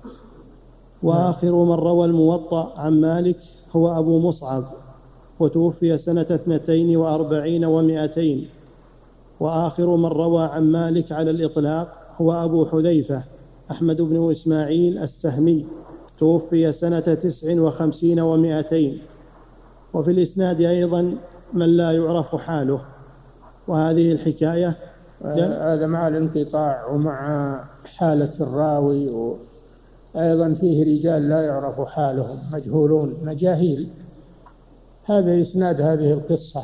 وآخر من روى الموطأ عن مالك هو أبو مصعب، وتوفي سنة اثنتين وأربعين ومائتين. وآخر من روى عن مالك على الإطلاق هو أبو حذيفة أحمد بن إسماعيل السهمي، توفي سنة تسع وخمسين ومائتين. وفي الإسناد أيضا من لا يعرف حاله. وهذه الحكاية هذا مع الانقطاع ومع حالة الراوي، وأيضا فيه رجال لا يعرف حالهم، مجهولون مجاهيل. هذا إسناد هذه القصة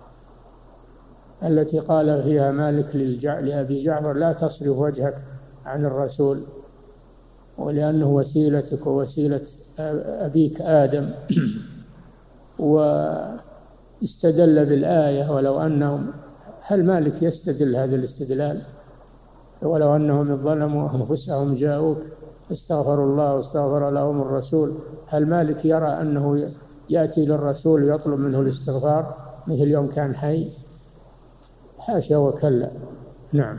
التي قال فيها مالك لأبي جعفر: لا تصرف وجهك عن الرسول ولأنه وسيلتك ووسيلة أبيك آدم. واستدل بالآية ولو أنهم، هل مالك يستدل هذا الاستدلال؟ ولو أنهم ظلموا أنفسهم جاءوك استغفروا الله واستغفر لهم الرسول، هل مالك يرى أنه يأتي للرسول ويطلب منه الاستغفار مثل يوم كان حي؟ حاشا وكلا. نعم.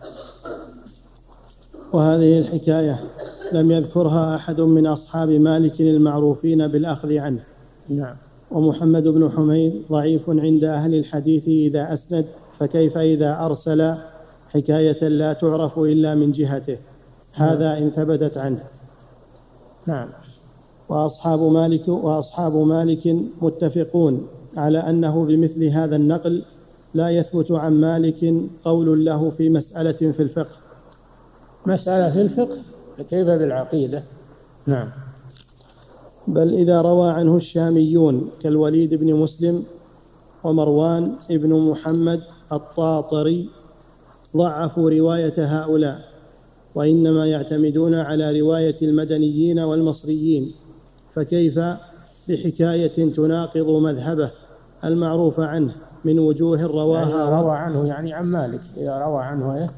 وهذه الحكاية لم يذكرها أحد من أصحاب مالك المعروفين بالأخذ عنه. نعم. ومحمد بن حميد ضعيف عند أهل الحديث إذا أسند، فكيف إذا أرسل حكاية لا تعرف إلا من جهته؟ هذا إن ثبتت عنه. نعم. وأصحاب مالك وأصحاب مالك متفقون على أنه بمثل هذا النقل لا يثبت عن مالك قول له في مسألة في الفقه. مسألة في الفقه كيف بالعقيدة؟ نعم. بل إذا روى عنه الشاميون كالوليد بن مسلم ومروان بن محمد الطاطري ضعفوا رواية هؤلاء، وإنما يعتمدون على رواية المدنيين والمصريين، فكيف بحكاية تناقض مذهبه المعروف عنه من وجوه رواها؟ يعني روى عنه يعني عن مالك، إذا روى عنه إيه؟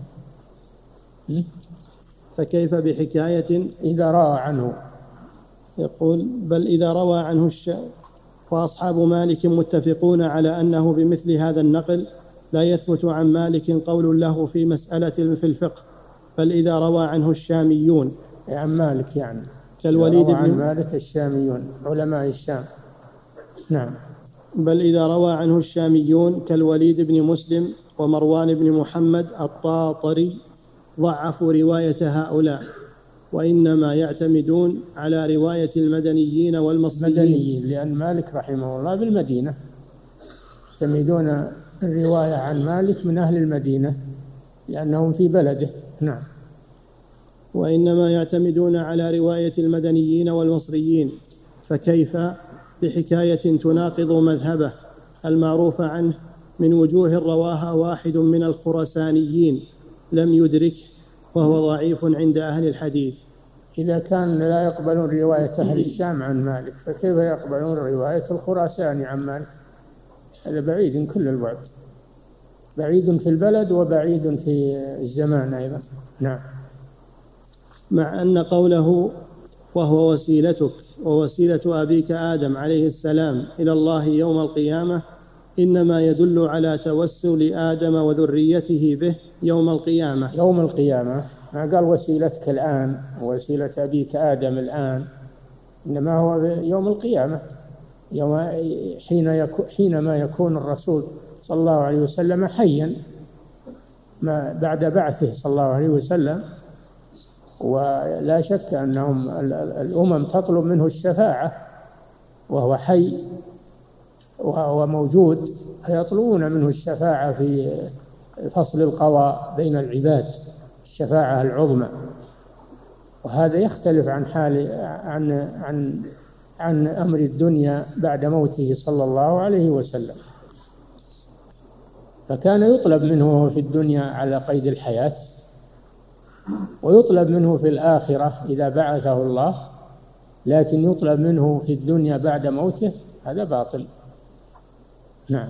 فكيف بحكاية إذا روى عنه؟ يقول بل إذا روى عنه الش... وأصحاب مالك متفقون على أنه بمثل هذا النقل لا يثبت عن مالك قول له في مسألة في الفقه، بل إذا روى عنه الشاميون عن مالك يعني كالوليد بن عن مالك الشاميون علماء الشام. نعم. بل إذا روى عنه الشاميون كالوليد بن مسلم ومروان بن محمد الطاطري ضعفوا رواية هؤلاء، وإنما يعتمدون على رواية المدنيين والمصريين. مدنيين لأن مالك رحمه الله بالمدينة، يعتمدون الرواية عن مالك من أهل المدينة لأنهم في بلده. نعم. وإنما يعتمدون على رواية المدنيين والمصريين، فكيف بحكاية تناقض مذهبه المعروف عنه من وجوه رواها واحد من الخرسانيين لم يدركه وهو ضعيف عند أهل الحديث؟ إذا كان لا يقبلون رواية أهل الشام عن مالك، فكيف يقبلون رواية الخراساني عن مالك؟ هذا بعيد كل البعد، بعيد في البلد وبعيد في الزمان أيضا. نعم. مع أن قوله وهو وسيلتك ووسيلة أبيك آدم عليه السلام إلى الله يوم القيامة إنما يدل على توسل آدم وذريته به يوم القيامة. يوم القيامة ما قال وسيلتك الآن وسيلة أبيك آدم الآن، إنما هو يوم القيامة، يوم حين يكون حينما يكون الرسول صلى الله عليه وسلم حيا ما بعد بعثه صلى الله عليه وسلم. ولا شك أنهم الأمم تطلب منه الشفاعة وهو حي وهو موجود، فيطلبون منه الشفاعة في فصل القضاء بين العباد، الشفاعة العظمى. وهذا يختلف عن حال عن عن عن أمر الدنيا بعد موته صلى الله عليه وسلم، فكان يطلب منه في الدنيا على قيد الحياة، ويطلب منه في الآخرة إذا بعثه الله، لكن يطلب منه في الدنيا بعد موته، هذا باطل. نعم.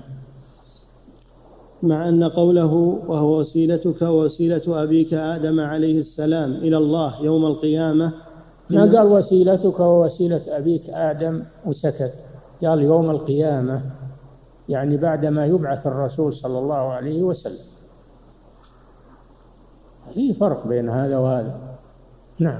مع أن قوله وهو وسيلتك ووسيلة أبيك آدم عليه السلام إلى الله يوم القيامة ما قال وسيلتك ووسيلة أبيك آدم وسكت، قال يوم القيامة، يعني بعدما يبعث الرسول صلى الله عليه وسلم. في فرق بين هذا وهذا. نعم.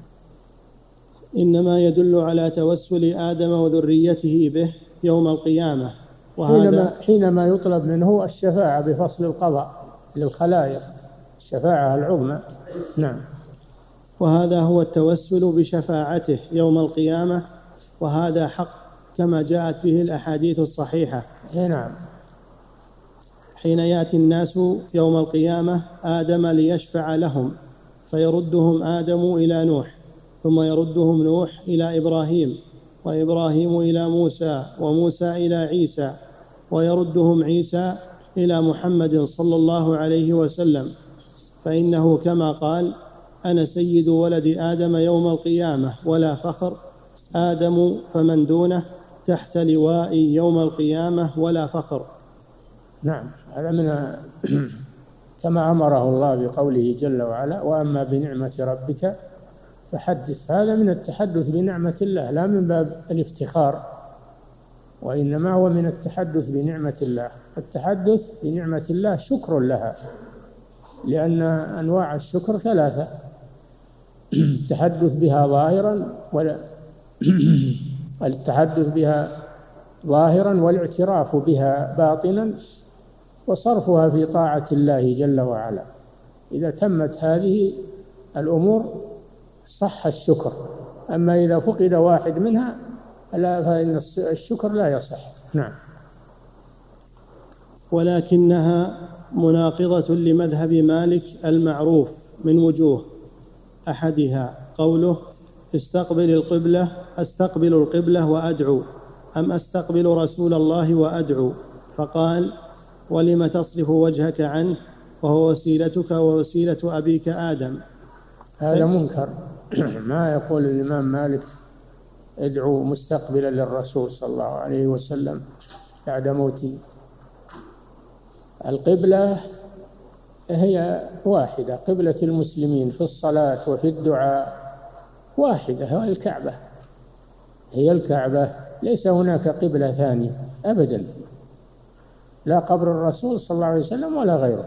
إنما يدل على توسل آدم وذريته به يوم القيامة، حينما, حينما يطلب منه الشفاعة بفصل القضاء للخلائق، الشفاعة العظمى. نعم. وهذا هو التوسل بشفاعته يوم القيامة، وهذا حق كما جاءت به الأحاديث الصحيحة. نعم. حين يأتي الناس يوم القيامة آدم ليشفع لهم، فيردهم آدم إلى نوح، ثم يردهم نوح إلى إبراهيم، وإبراهيم إلى موسى، وموسى إلى عيسى، ويردهم عيسى إلى محمد صلى الله عليه وسلم، فإنه كما قال أنا سيد ولد آدم يوم القيامة ولا فخر، آدم فمن دونه تحت لوائي يوم القيامة ولا فخر. نعم، هذا من كما أمره الله بقوله جل وعلا: وأما بنعمة ربك فحدث. هذا من التحدث بنعمة الله، لا من باب الافتخار، وإنما هو من التحدث بنعمة الله. التحدث بنعمة الله شكر لها، لأن أنواع الشكر ثلاثة: التحدث بها ظاهرا ولا التحدث بها ظاهرا والاعتراف بها باطنا، وصرفها في طاعة الله جل وعلا. إذا تمت هذه الأمور صح الشكر. أما إذا فقد واحد منها فإن الشكر لا يصح. نعم. ولكنها مناقضة لمذهب مالك المعروف من وجوه: أحدها قوله: استقبل القبلة أستقبل القبلة وأدعو، أم أستقبل رسول الله وأدعو، فقال: ولم تصرف وجهك عنه وهو وسيلتك ووسيلة أبيك آدم. هذا منكر. ما يقول الإمام مالك ادعو مستقبلا للرسول صلى الله عليه وسلم بعد موته. القبلة هي واحدة، قبلة المسلمين في الصلاة وفي الدعاء واحدة، هي الكعبة، هي الكعبة، ليس هناك قبلة ثانية أبدا، لا قبر الرسول صلى الله عليه وسلم ولا غيره.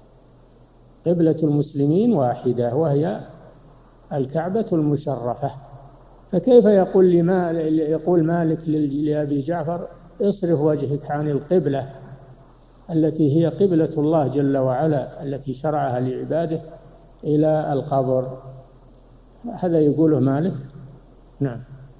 قبلة المسلمين واحدة وهي الكعبة المشرفة. فكيف يقول لما يقول مالك لأبي جعفر: اصرف وجهك عن القبلة التي هي قبلة الله جل وعلا التي شرعها لعباده إلى القبر؟ هذا يقوله مالك. نعم.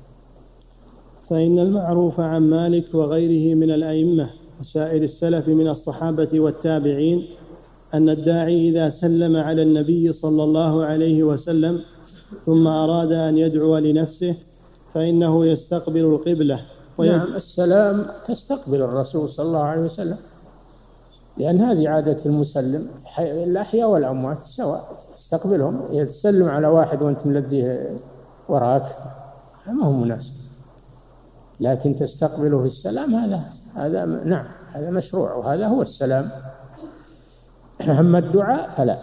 فإن المعروف عن مالك وغيره من الأئمة وسائر السلف من الصحابة والتابعين أن الداعي إذا سلم على النبي صلى الله عليه وسلم ثم أراد أن يدعو لنفسه فإنه يستقبل القبلة. نعم، السلام تستقبل الرسول صلى الله عليه وسلم، لأن هذه عادة المسلم، الأحياء والأموات سواء، تستقبلهم. إذا تسلم على واحد وأنت ملديه وراك ما هو مناسب، لكن تستقبله في السلام هذا هذا نعم هذا مشروع، وهذا هو السلام. أما الدعاء فلا.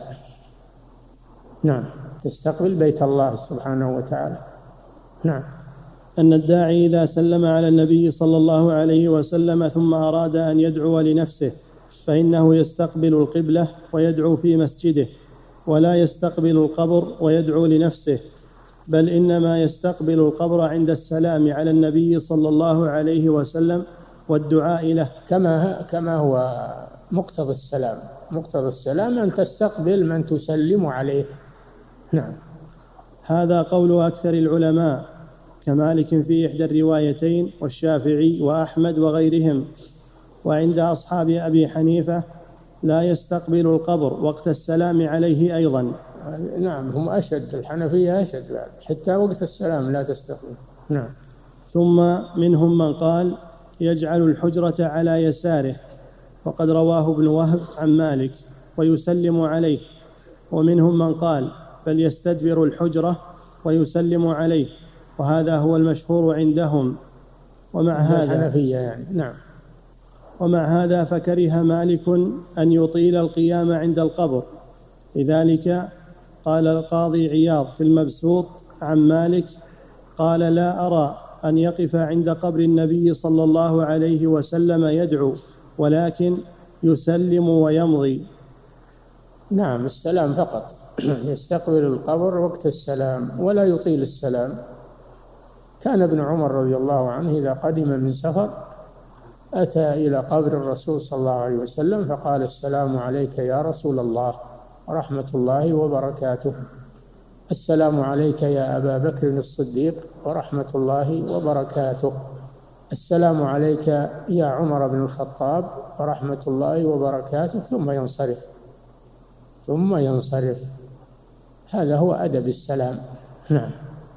نعم، تستقبل بيت الله سبحانه وتعالى. نعم. أن الداعي إذا سلم على النبي صلى الله عليه وسلم ثم أراد أن يدعو لنفسه فإنه يستقبل القبلة ويدعو في مسجده، ولا يستقبل القبر ويدعو لنفسه، بل إنما يستقبل القبر عند السلام على النبي صلى الله عليه وسلم والدعاء له، كما كما هو مقتضى السلام. مقتضى السلام أن تستقبل من تسلم عليه. نعم. هذا قول أكثر العلماء كمالك في إحدى الروايتين والشافعي وأحمد وغيرهم. وعند أصحاب أبي حنيفة لا يستقبل القبر وقت السلام عليه أيضا. نعم، هم أشد، الحنفية أشد بعد، حتى وقت السلام لا تستقبل. نعم. ثم منهم من قال يجعل الحجرة على يساره، وقد رواه ابن وهب عن مالك، ويسلم عليه. ومنهم من قال بل يستدبر الحجرة ويسلم عليه، وهذا هو المشهور عندهم. ومع هذا الحنفية يعني. نعم. ومع هذا فكره مالك أن يطيل القيام عند القبر. لذلك قال القاضي عياض في المبسوط عن مالك قال لا أرى أن يقف عند قبر النبي صلى الله عليه وسلم يدعو، ولكن يسلم ويمضي. نعم، السلام فقط، يستقبل القبر وقت السلام ولا يطيل السلام. كان ابن عمر رضي الله عنه إذا قدم من سفر أتى إلى قبر الرسول صلى الله عليه وسلم فقال السلام عليك يا رسول الله ورحمة الله وبركاته، السلام عليك يا أبا بكر الصديق ورحمة الله وبركاته، السلام عليك يا عمر بن الخطاب ورحمة الله وبركاته، ثم ينصرف ثم ينصرف هذا هو أدب السلام. نعم.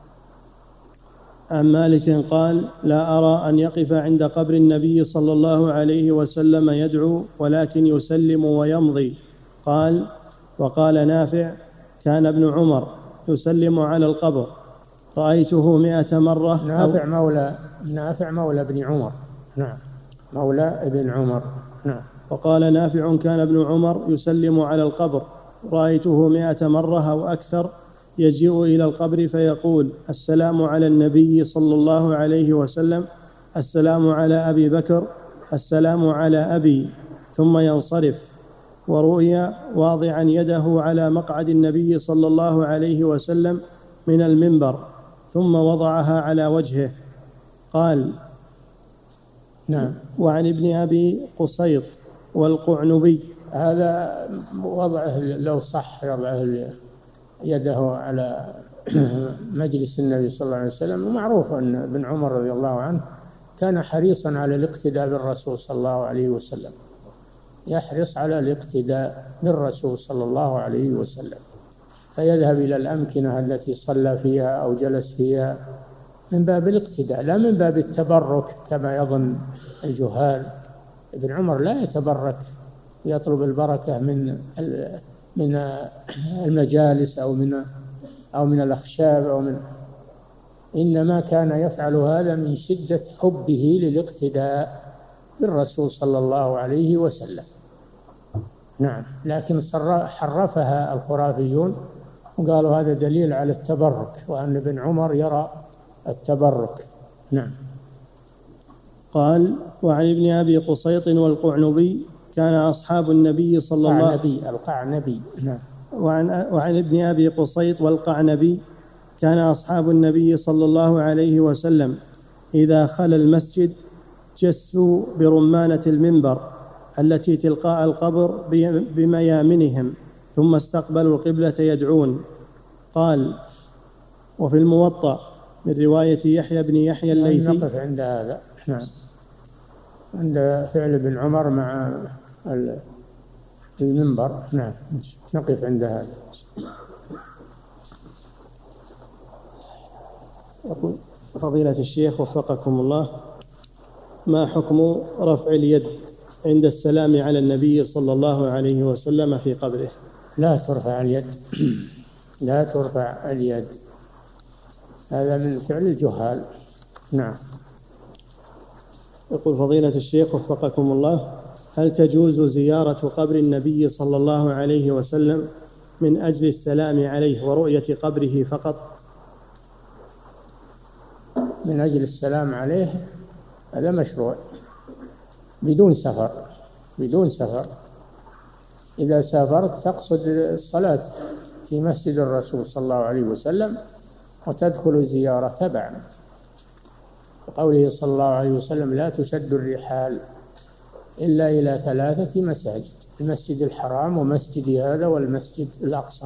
عن مالك قال لا أرى أن يقف عند قبر النبي صلى الله عليه وسلم يدعو، ولكن يسلم ويمضي. قال وقال نافع كان ابن عمر يسلم على القبر رأيته مئة مرة. نافع مولى نافع مولى ابن عمر. نعم، مولى ابن عمر. نعم. وقال نافع كان ابن عمر يسلم على القبر رأيته مئة مرة أو أكثر، يجيء إلى القبر فيقول السلام على النبي صلى الله عليه وسلم، السلام على أبي بكر، السلام على أبي، ثم ينصرف. ورؤيا واضعا يده على مقعد النبي صلى الله عليه وسلم من المنبر ثم وضعها على وجهه. قال نعم. وعن ابن أبي قصيط والقعنبي. هذا وضعه لو صح وضعه يده على مجلس النبي صلى الله عليه وسلم. ومعروف أن ابن عمر رضي الله عنه كان حريصا على الاقتداء بالرسول صلى الله عليه وسلم، يحرص على الاقتداء بالرسول صلى الله عليه وسلم، فيذهب إلى الأمكنة التي صلى فيها أو جلس فيها من باب الاقتداء لا من باب التبرك كما يظن الجهال. ابن عمر لا يتبرك يطلب البركة من من المجالس أو من أو من الأخشاب أو من إنما كان يفعل هذا من شدة حبه للاقتداء بالرسول صلى الله عليه وسلم. نعم. لكن حرفها الخرافيون وقالوا هذا دليل على التبرك، وأن ابن عمر يرى التبرك. نعم. قال وعن ابن أبي قصيط والقعنبي كان أصحاب النبي صلى الله عليه وسلم القعنبي. نعم. وعن, وعن ابن أبي قصيط والقعنبي كان أصحاب النبي صلى الله عليه وسلم إذا خلا المسجد جسوا برمانة المنبر التي تلقاء القبر بميامنهم ثم استقبلوا القبلة يدعون. قال وفي الموطأ من رواية يحيى بن يحيى الليثي. نقف عند هذا. نعم. عند فعل ابن عمر مع المنبر. نعم، نقف عند هذا. فضيلة الشيخ وفقكم الله، ما حكم رفع اليد عند السلام على النبي صلى الله عليه وسلم في قبره؟ لا ترفع اليد لا ترفع اليد، هذا من فعل الجهال. نعم. يقول فضيلة الشيخ وفقكم الله، هل تجوز زيارة قبر النبي صلى الله عليه وسلم من أجل السلام عليه ورؤية قبره فقط؟ من أجل السلام عليه هذا مشروع بدون سفر بدون سفر إذا سافرت تقصد الصلاة في مسجد الرسول صلى الله عليه وسلم وتدخل الزيارة تبعا، وقوله صلى الله عليه وسلم لا تشد الرحال إلا إلى ثلاثة مساجد: المسجد الحرام ومسجد هذا والمسجد الأقصى.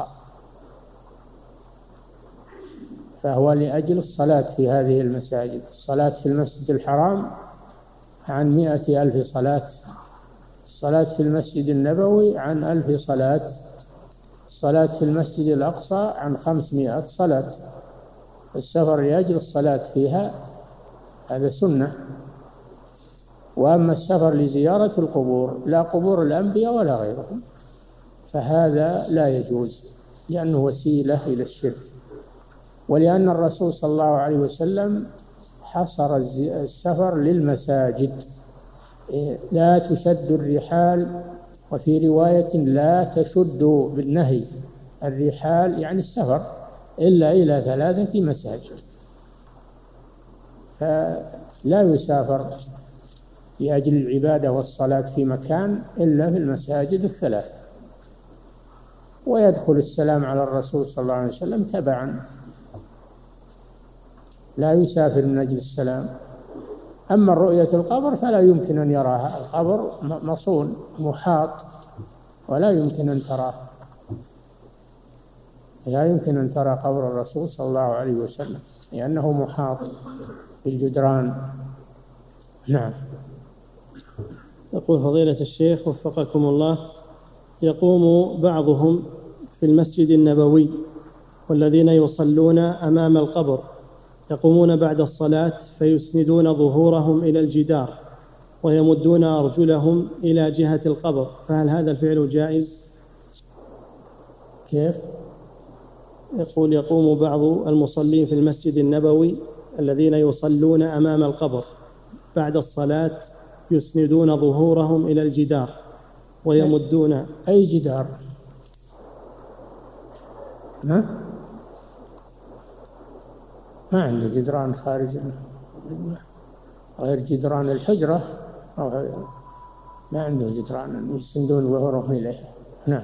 فهو لأجل الصلاة في هذه المساجد. الصلاة في المسجد الحرام عن مئة ألف صلاة، الصلاة في المسجد النبوي عن ألف صلاة، الصلاة في المسجد الأقصى عن خمسمائة صلاة. السفر لأجل الصلاة فيها هذا سنة. وأما السفر لزيارة القبور، لا قبور الأنبياء ولا غيرهم، فهذا لا يجوز لأنه وسيلة إلى الشرك، ولأن الرسول صلى الله عليه وسلم حصر السفر للمساجد: لا تشد الرحال، وفي رواية لا تشد بالنهي الرحال يعني السفر إلا إلى ثلاثة مساجد. فلا يسافر لأجل العبادة والصلاة في مكان إلا في المساجد الثلاثة، ويدخل السلام على الرسول صلى الله عليه وسلم تبعا، لا يسافر من أجل السلام. أما رؤية القبر فلا يمكن أن يراها، القبر مصون محاط ولا يمكن أن تراه، لا يمكن أن ترى قبر الرسول صلى الله عليه وسلم لأنه محاط بالجدران. نعم. يقول فضيلة الشيخ وفقكم الله، يقوم بعضهم في المسجد النبوي والذين يصلون أمام القبر يقومون بعد الصلاة فيسندون ظهورهم إلى الجدار ويمدون أرجلهم إلى جهة القبر، فهل هذا الفعل جائز؟ كيف؟ يقول يقوم بعض المصلين في المسجد النبوي الذين يصلون أمام القبر بعد الصلاة يسندون ظهورهم إلى الجدار ويمدون. أي جدار؟ ما ما عنده جدران خارج غير جدران الحجرة، أو ما عنده جدران يسندون ظهورهم إليه. نعم.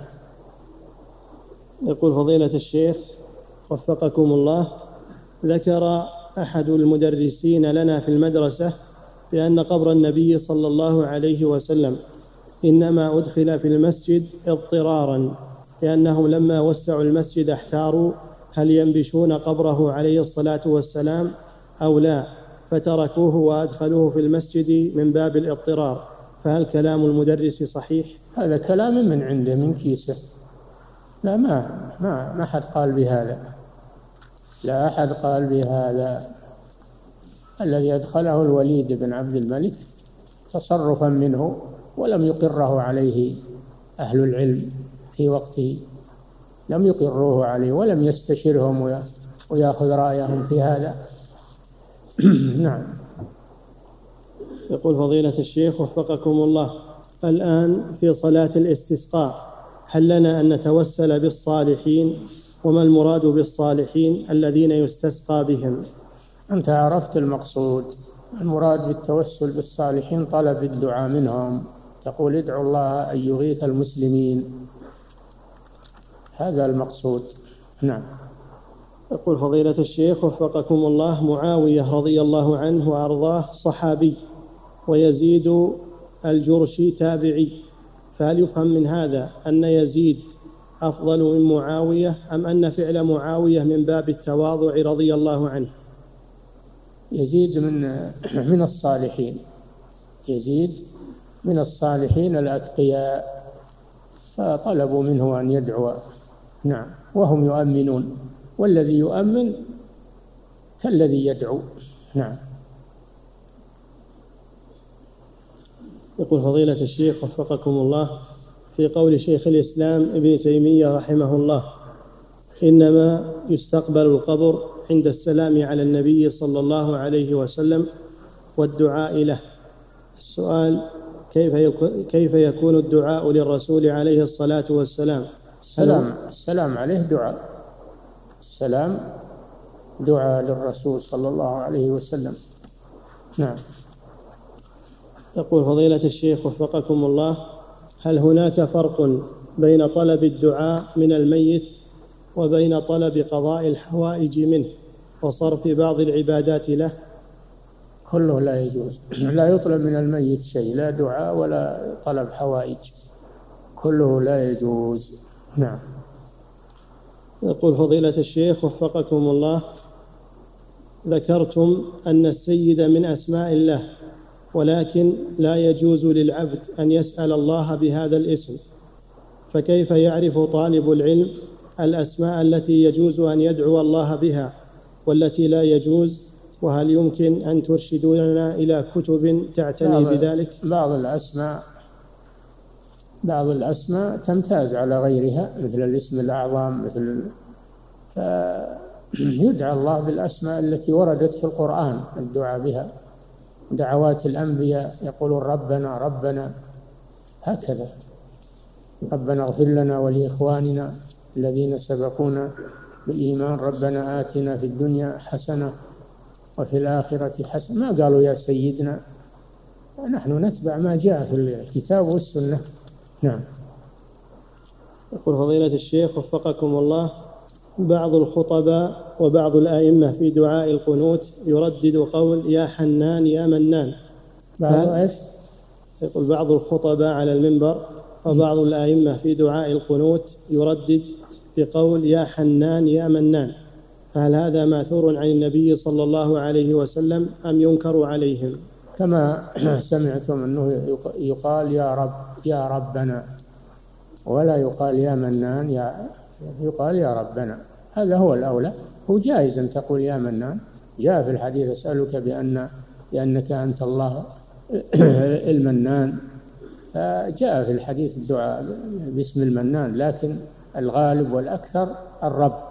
يقول فضيلة الشيخ وفقكم الله، ذكر أحد المدرسين لنا في المدرسة بأن قبر النبي صلى الله عليه وسلم إنما أدخل في المسجد اضطرارا، لأنهم لما وسعوا المسجد احتاروا هل ينبشون قبره عليه الصلاة والسلام أو لا، فتركوه وأدخلوه في المسجد من باب الاضطرار، فهل كلام المدرس صحيح؟ هذا كلام من عنده من كيسه، لا ما ما ما أحد قال بهذا، لا أحد قال بهذا. الذي أدخله الوليد بن عبد الملك تصرفا منه، ولم يقره عليه أهل العلم في وقته، لم يقروه عليه ولم يستشرهم ويأخذ رأيهم في هذا. نعم. يقول فضيلة الشيخ وفقكم الله، الآن في صلاة الاستسقاء هل لنا أن نتوسل بالصالحين؟ وما المراد بالصالحين الذين يستسقى بهم؟ أنت عرفت المقصود. المراد بالتوسل بالصالحين طلب الدعاء منهم، تقول ادعوا الله أن يغيث المسلمين، هذا المقصود. نعم. يقول فضيلة الشيخ وفقكم الله، معاوية رضي الله عنه وأرضاه صحابي، ويزيد الجرشي تابعي، فهل يفهم من هذا أن يزيد أفضل من معاوية، أم أن فعل معاوية من باب التواضع رضي الله عنه؟ يزيد من من الصالحين، يزيد من الصالحين الأتقياء، فطلبوا منه أن يدعو. نعم. وهم يؤمنون، والذي يؤمن كالذي يدعو. نعم. يقول فضيلة الشيخ وفقكم الله، في قول شيخ الإسلام ابن تيمية رحمه الله إنما يستقبل القبر عند السلام على النبي صلى الله عليه وسلم والدعاء له، السؤال كيف كيف يكون الدعاء للرسول عليه الصلاة والسلام؟ السلام السلام عليه دعاء، السلام دعاء للرسول صلى الله عليه وسلم. نعم. يقول فضيلة الشيخ وفقكم الله، هل هناك فرق بين طلب الدعاء من الميت وبين طلب قضاء الحوائج منه وصرف بعض العبادات له؟ كله لا يجوز، لا يطلب من الميت شيء، لا دعاء ولا طلب حوائج، كله لا يجوز. نعم. يقول فضيلة الشيخ وفقكم الله، ذكرتم أن السيد من أسماء الله، ولكن لا يجوز للعبد أن يسأل الله بهذا الاسم، فكيف يعرف طالب العلم الأسماء التي يجوز أن يدعو الله بها والتي لا يجوز؟ وهل يمكن أن ترشدوننا إلى كتب تعتني بذلك؟ بعض الأسماء بعض الأسماء تمتاز على غيرها، مثل الاسم الأعظم، مثل فيدعى الله بالأسماء التي وردت في القرآن الدعاء بها. دعوات الأنبياء يقولون ربنا ربنا، هكذا، ربنا اغفر لنا ولإخواننا الذين سبقونا بالإيمان، ربنا آتنا في الدنيا حسنة وفي الآخرة حسنة، ما قالوا يا سيدنا، نحن نتبع ما جاء في الكتاب والسنة. نعم. يقول فضيلة الشيخ وفقكم الله، بعض الخطباء وبعض الآئمة في دعاء القنوت يردد قول يا حنان يا منان. بعض ايش؟ يقول بعض الخطباء على المنبر وبعض الآئمة في دعاء القنوت يردد بقول يا حنان يا منان، فهل هذا ماثور عن النبي صلى الله عليه وسلم أم ينكر عليهم؟ كما سمعتم أنه يقال يا رب يا ربنا، ولا يقال يا منان، يا يقال يا ربنا، هذا هو الأولى. هو جائز أن تقول يا منان، جاء في الحديث أسألك بأن بأنك أنت الله المنان، جاء في الحديث الدعاء باسم المنان، لكن الغالب والأكثر الرب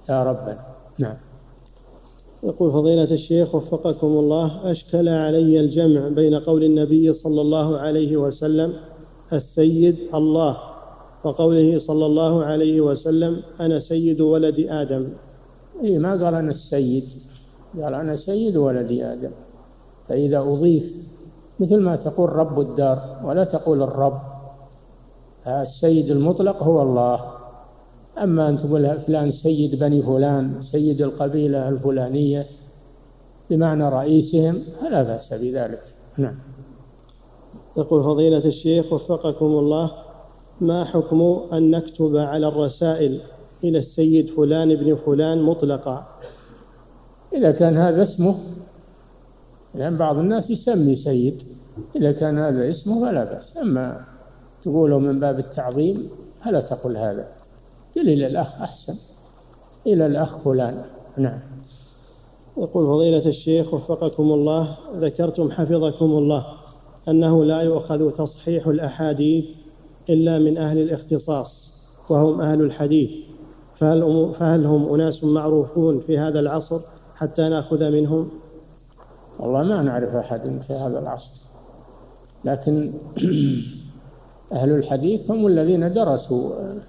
يا ربنا. نعم. يقول فضيلة الشيخ وفقكم الله: أشكل علي الجمع بين قول النبي صلى الله عليه وسلم السيد الله وقوله صلى الله عليه وسلم أنا سيد ولد آدم. إيه، ما قال أنا السيد، قال أنا سيد ولد آدم. فإذا أضيف مثل ما تقول رب الدار ولا تقول الرب، السيد المطلق هو الله. أما أن تقول فلان سيد بني فلان، سيد القبيلة الفلانية بمعنى رئيسهم، فلا بأس بذلك. نعم. يقول فضيلة الشيخ وفقكم الله: ما حكم أن نكتب على الرسائل إلى السيد فلان ابن فلان مطلقا؟ إذا كان هذا اسمه، لأن بعض الناس يسمي سيد، إذا كان هذا اسمه فلا بأس. أما تقوله من باب التعظيم فلا تقل هذا، قل إلى الأخ أحسن، إلى الأخ فلان. نعم. يقول فضيلة الشيخ وفقكم الله: ذكرتم حفظكم الله أنه لا يؤخذ تصحيح الأحاديث إلا من أهل الاختصاص وهم أهل الحديث، فهل, فهل هم أناس معروفون في هذا العصر حتى نأخذ منهم؟ والله ما نعرف أحد في هذا العصر، لكن أهل الحديث هم الذين درسوا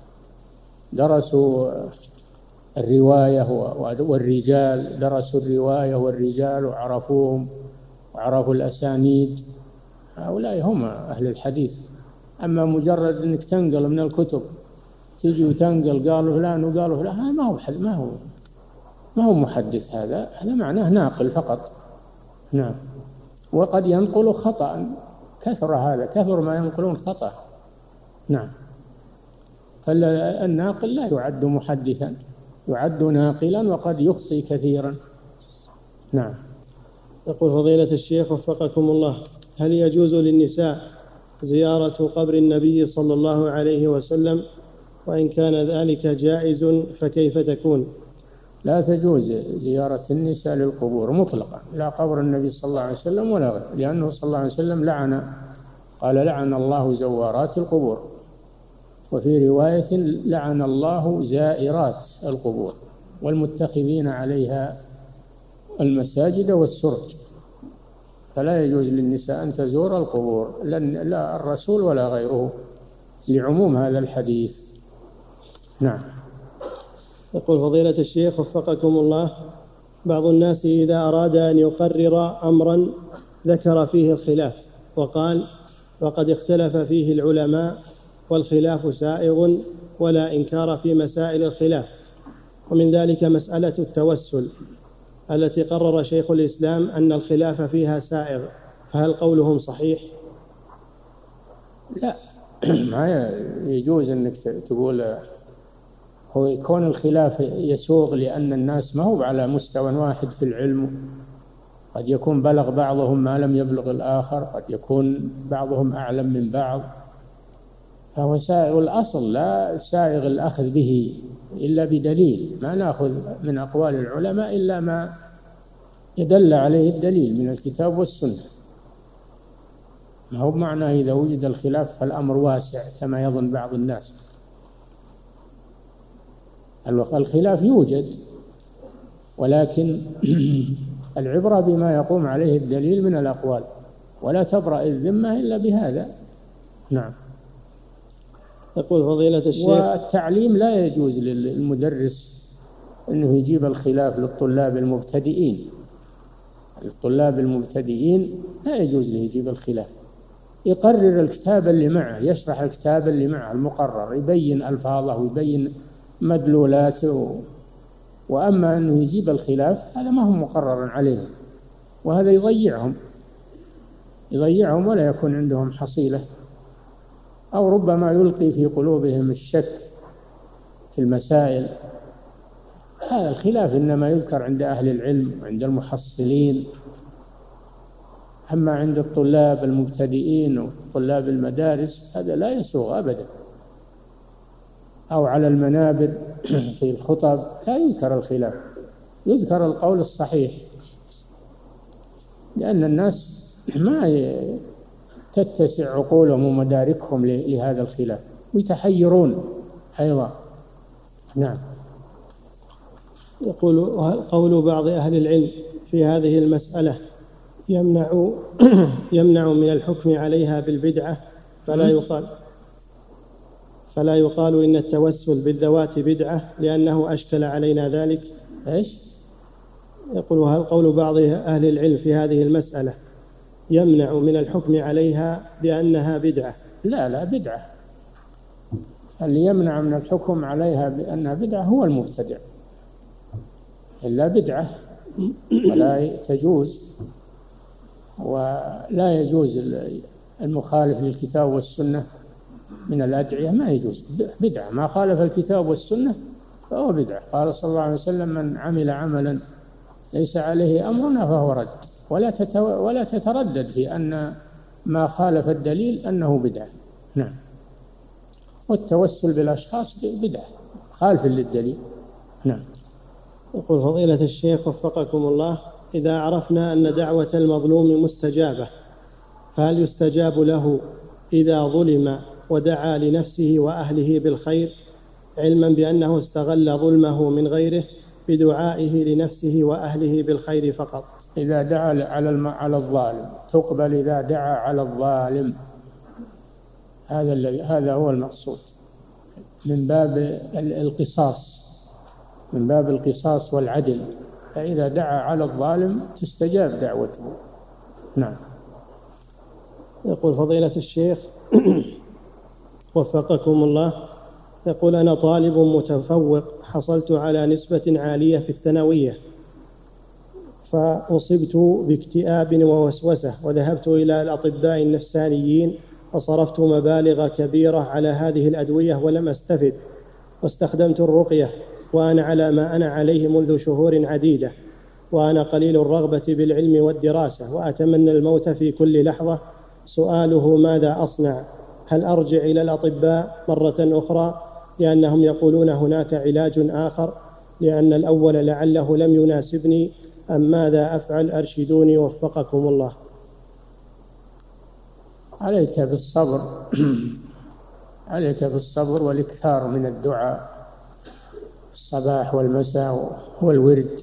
درسوا الرواية والرجال، درسوا الرواية والرجال وعرفوهم وعرفوا الأسانيد، هؤلاء هم أهل الحديث. أما مجرد أنك تنقل من الكتب، تيجي وتنقل قالوا فلان وقالوا فلان، هذا ما هو ما هو ما هو محدث، هذا هذا معناه ناقل فقط. نعم. وقد ينقل خطأ، كثر هذا، كثر ما ينقلون خطأ. نعم. فالناقل لا يعد محدثا، يعد ناقلا وقد يخطئ كثيرا. نعم. يقول فضيلة الشيخ وفقكم الله: هل يجوز للنساء زيارة قبر النبي صلى الله عليه وسلم؟ وإن كان ذلك جائز فكيف تكون؟ لا تجوز زيارة النساء للقبور مطلقا، لا قبر النبي صلى الله عليه وسلم ولا غيره، لأنه صلى الله عليه وسلم لعن، قال لعن الله زوارات القبور، وفي رواية لعن الله زائرات القبور والمتخذين عليها المساجد والسرج. فلا يجوز للنساء أن تزور القبور، لا الرسول ولا غيره، لعموم هذا الحديث. نعم. يقول فضيلة الشيخ وفقكم الله: بعض الناس إذا أراد أن يقرر أمرا ذكر فيه الخلاف وقال وقد اختلف فيه العلماء والخلاف سائغ ولا إنكار في مسائل الخلاف، ومن ذلك مسألة التوسل التي قرر شيخ الإسلام أن الخلاف فيها سائغ، فهل قولهم صحيح؟ لا، ما يجوز أنك تقول هو يكون الخلاف يسوغ، لأن الناس ما هو على مستوى واحد في العلم، قد يكون بلغ بعضهم ما لم يبلغ الآخر، قد يكون بعضهم أعلم من بعض، فهو سائغ الأصل، لا سائغ الأخذ به إلا بدليل. ما نأخذ من أقوال العلماء إلا ما يدل عليه الدليل من الكتاب والسنة. ما هو معنى إذا وجد الخلاف فالأمر واسع كما يظن بعض الناس. الخلاف يوجد، ولكن العبرة بما يقوم عليه الدليل من الأقوال، ولا تبرأ الذمة إلا بهذا. نعم. يقول فضيلة الشيخ: والتعليم لا يجوز للمدرس أنه يجيب الخلاف للطلاب المبتدئين. الطلاب المبتدئين لا يجوز له يجيب الخلاف، يقرر الكتاب اللي معه، يشرح الكتاب اللي معه المقرر، يبين ألفاظه ويبين مدلولاته. وأما أنه يجيب الخلاف هذا ما هو مقرر عليهم، وهذا يضيعهم يضيعهم ولا يكون عندهم حصيلة، أو ربما يلقي في قلوبهم الشك في المسائل. هذا الخلاف إنما يذكر عند أهل العلم وعند المحصلين، أما عند الطلاب المبتدئين وطلاب المدارس هذا لا يسوغ أبدا. أو على المنابر في الخطب لا يذكر الخلاف، يذكر القول الصحيح، لأن الناس ما تتسع عقولهم ومداركهم لهذا الخلاف، ويتحيرون أيضا. نعم. يقول قول بعض أهل العلم في هذه المسألة يمنع يمنع من الحكم عليها بالبدعة، فلا يقال فلا يقال إن التوسل بالذوات بدعة لأنه أشكل علينا ذلك. إيش؟ يقول هل قول بعض أهل العلم في هذه المسألة يمنع من الحكم عليها بأنها بدعة؟ لا لا بدعة. اللي يمنع من الحكم عليها بأنها بدعة هو المبتدع، إلا بدعة ولا تجوز، ولا يجوز المخالف للكتاب والسنة من الأدعية، ما يجوز، بدعة. ما خالف الكتاب والسنة فهو بدعة. قال صلى الله عليه وسلم: من عمل عملا ليس عليه أمرنا فهو رد. ولا تتو... ولا تتردد في أن ما خالف الدليل أنه بدعة. نعم. والتوسل بالأشخاص بدعة خالف للدليل. نعم. يقول فضيلة الشيخ وفقكم الله: إذا عرفنا أن دعوة المظلوم مستجابة، فهل يستجاب له إذا ظلم ودعا لنفسه وأهله بالخير، علما بأنه استغل ظلمه من غيره بدعائه لنفسه وأهله بالخير فقط؟ إذا دعا على على الظالم تقبل، إذا دعا على الظالم، هذا الذي هذا هو المقصود، من باب القصاص، من باب القصاص والعدل. فإذا دعا على الظالم تستجاب دعوته. نعم. يقول فضيلة الشيخ وفقكم الله: يقول أنا طالب متفوق، حصلت على نسبة عالية في الثانوية، فأصبت باكتئاب ووسوسة، وذهبت إلى الأطباء النفسانيين وصرفت مبالغ كبيرة على هذه الأدوية ولم أستفد، واستخدمت الرقية وأنا على ما أنا عليه منذ شهور عديدة، وأنا قليل الرغبة بالعلم والدراسة، وأتمنى الموت في كل لحظة. سؤاله: ماذا أصنع؟ هل أرجع إلى الأطباء مرة أخرى لأنهم يقولون هناك علاج آخر، لأن الأول لعله لم يناسبني، أم ماذا أفعل؟ أرشدوني وفقكم الله. عليك بالصبر عليك بالصبر والإكثار من الدعاء الصباح والمساء والورد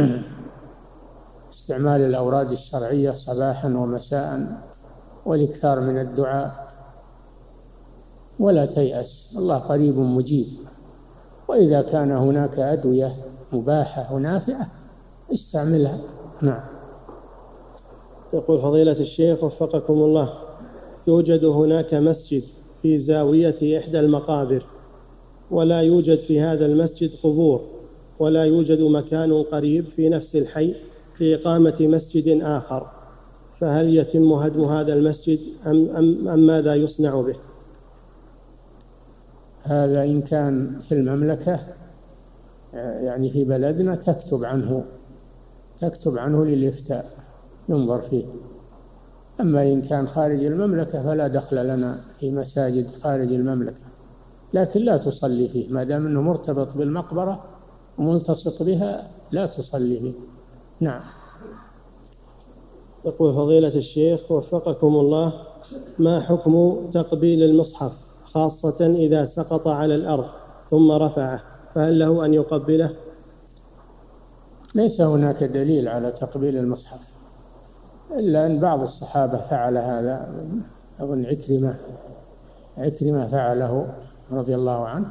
استعمال الأوراد الشرعية صباحا ومساء، والإكثار من الدعاء، ولا تيأس، الله قريب مجيب. وإذا كان هناك أدوية مباحة ونافعة استعملها. نعم. يقول فضيلة الشيخ وفقكم الله: يوجد هناك مسجد في زاوية إحدى المقابر، ولا يوجد في هذا المسجد قبور، ولا يوجد مكان قريب في نفس الحي لإقامة مسجد آخر، فهل يتم هدم هذا المسجد أم, أم, أم ماذا يصنع به؟ هذا إن كان في المملكة، يعني في بلدنا، تكتب عنه تكتب عنه للإفتاء ينظر فيه. أما إن كان خارج المملكة فلا دخل لنا في مساجد خارج المملكة، لكن لا تصلي فيه ما دام أنه مرتبط بالمقبرة وملتصق بها، لا تصلي فيه. نعم. يقول فضيلة الشيخ وفقكم الله: ما حكم تقبيل المصحف، خاصة إذا سقط على الأرض ثم رفعه، فهل له أن يقبله؟ ليس هناك دليل على تقبيل المصحف، إلا أن بعض الصحابة فعل هذا، أظن عكرمة عكرمة فعله رضي الله عنه،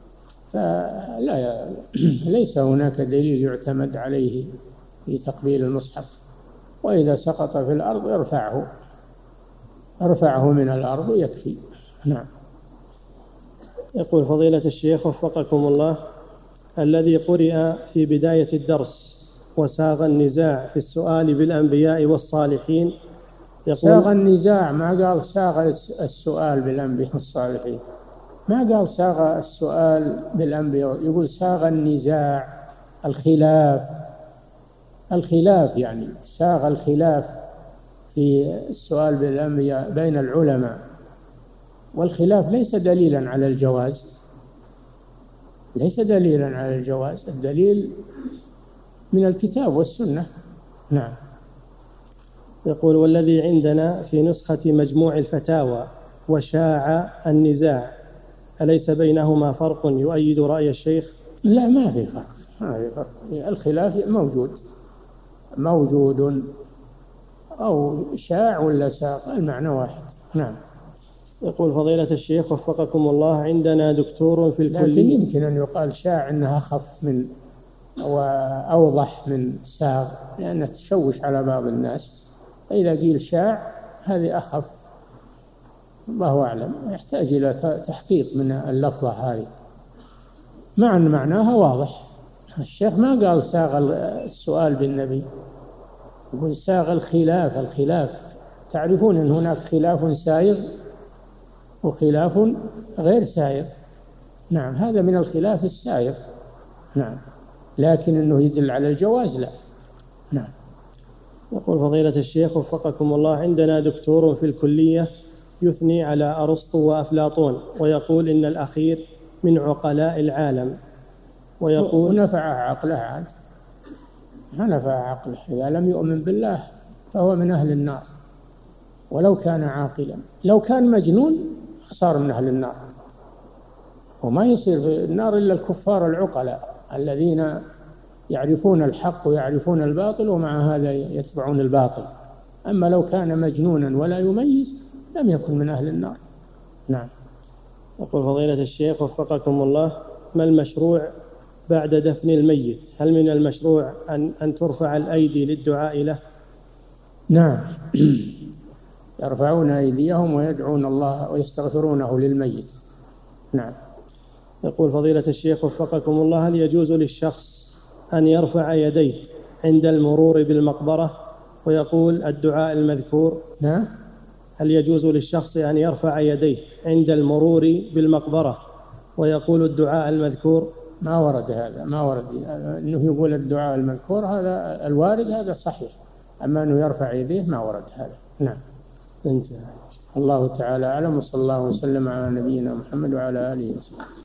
فلا ليس هناك دليل يعتمد عليه في تقبيل المصحف. وإذا سقط في الأرض ارفعه ارفعه من الأرض يكفي. نعم. يقول فضيلة الشيخ وفقكم الله: الذي قرئ في بداية الدرس وساغ النزاع في السؤال بالأنبياء والصالحين، يقول ساغ النزاع، ما قال ساغ السؤال بالأنبياء والصالحين، ما قال ساغ السؤال بالأنبياء، يقول ساغ النزاع، الخلاف الخلاف يعني ساغ الخلاف في السؤال بالأنبياء بين العلماء، والخلاف ليس دليلا على الجواز، ليس دليلا على الجواز، الدليل من الكتاب والسنة. نعم. يقول: والذي عندنا في نسخة مجموع الفتاوى وشاع النزاع، أليس بينهما فرق يؤيد رأي الشيخ؟ لا، ما في فرق، هذا فرق. الخلاف موجود موجود أو شاع ولا ساق المعنى واحد. نعم. يقول فضيلة الشيخ وفقكم الله عندنا دكتور في الكلية. لكن يمكن أن يقال شاع أنها أخف من وأوضح من ساغ لأنها تشوش على بعض الناس. إذا قيل شاع هذه أخف، الله أعلم، يحتاج إلى تحقيق من اللفظة هذه، مع أن معناها واضح. الشيخ ما قال ساغ السؤال بالنبي، يقول ساغ الخلاف. الخلاف تعرفون أن هناك خلاف سائغ وخلاف غير سائغ. نعم، هذا من الخلاف السائغ. نعم، لكن أنه يدل على الجواز لا. نعم. يقول فضيلة الشيخ وفقكم الله عندنا دكتور في الكلية يثني على أرسطو وأفلاطون ويقول إن الأخير من عقلاء العالم، ويقول ونفعه عقله عاد، ما نفع عقله. إذا لم يؤمن بالله فهو من أهل النار ولو كان عاقلا. لو كان مجنون صار من أهل النار، وما يصير في النار إلا الكفار العقلاء الذين يعرفون الحق ويعرفون الباطل ومع هذا يتبعون الباطل. أما لو كان مجنونا ولا يميز لم يكن من أهل النار. نعم. يقول فضيلة الشيخ وفقكم الله ما المشروع بعد دفن الميت؟ هل من المشروع أن أن ترفع الأيدي للدعاء له؟ نعم. يرفعون أيديهم ويدعون الله ويستغفرونه للميت. نعم. يقول فضيلة الشيخ وفقكم الله هل يجوز للشخص أن يرفع يديه عند المرور بالمقبرة ويقول الدعاء المذكور؟ نعم. هل يجوز للشخص أن يرفع يديه عند المرور بالمقبرة ويقول الدعاء المذكور؟ ما ورد هذا، ما ورد أنه يقول الدعاء المذكور، هذا الوارد هذا صحيح، أما أنه يرفع يديه ما ورد هذا. نعم. انتهى. الله تعالى أعلم، وصلى الله وسلم على نبينا محمد وعلى آله وصحبه.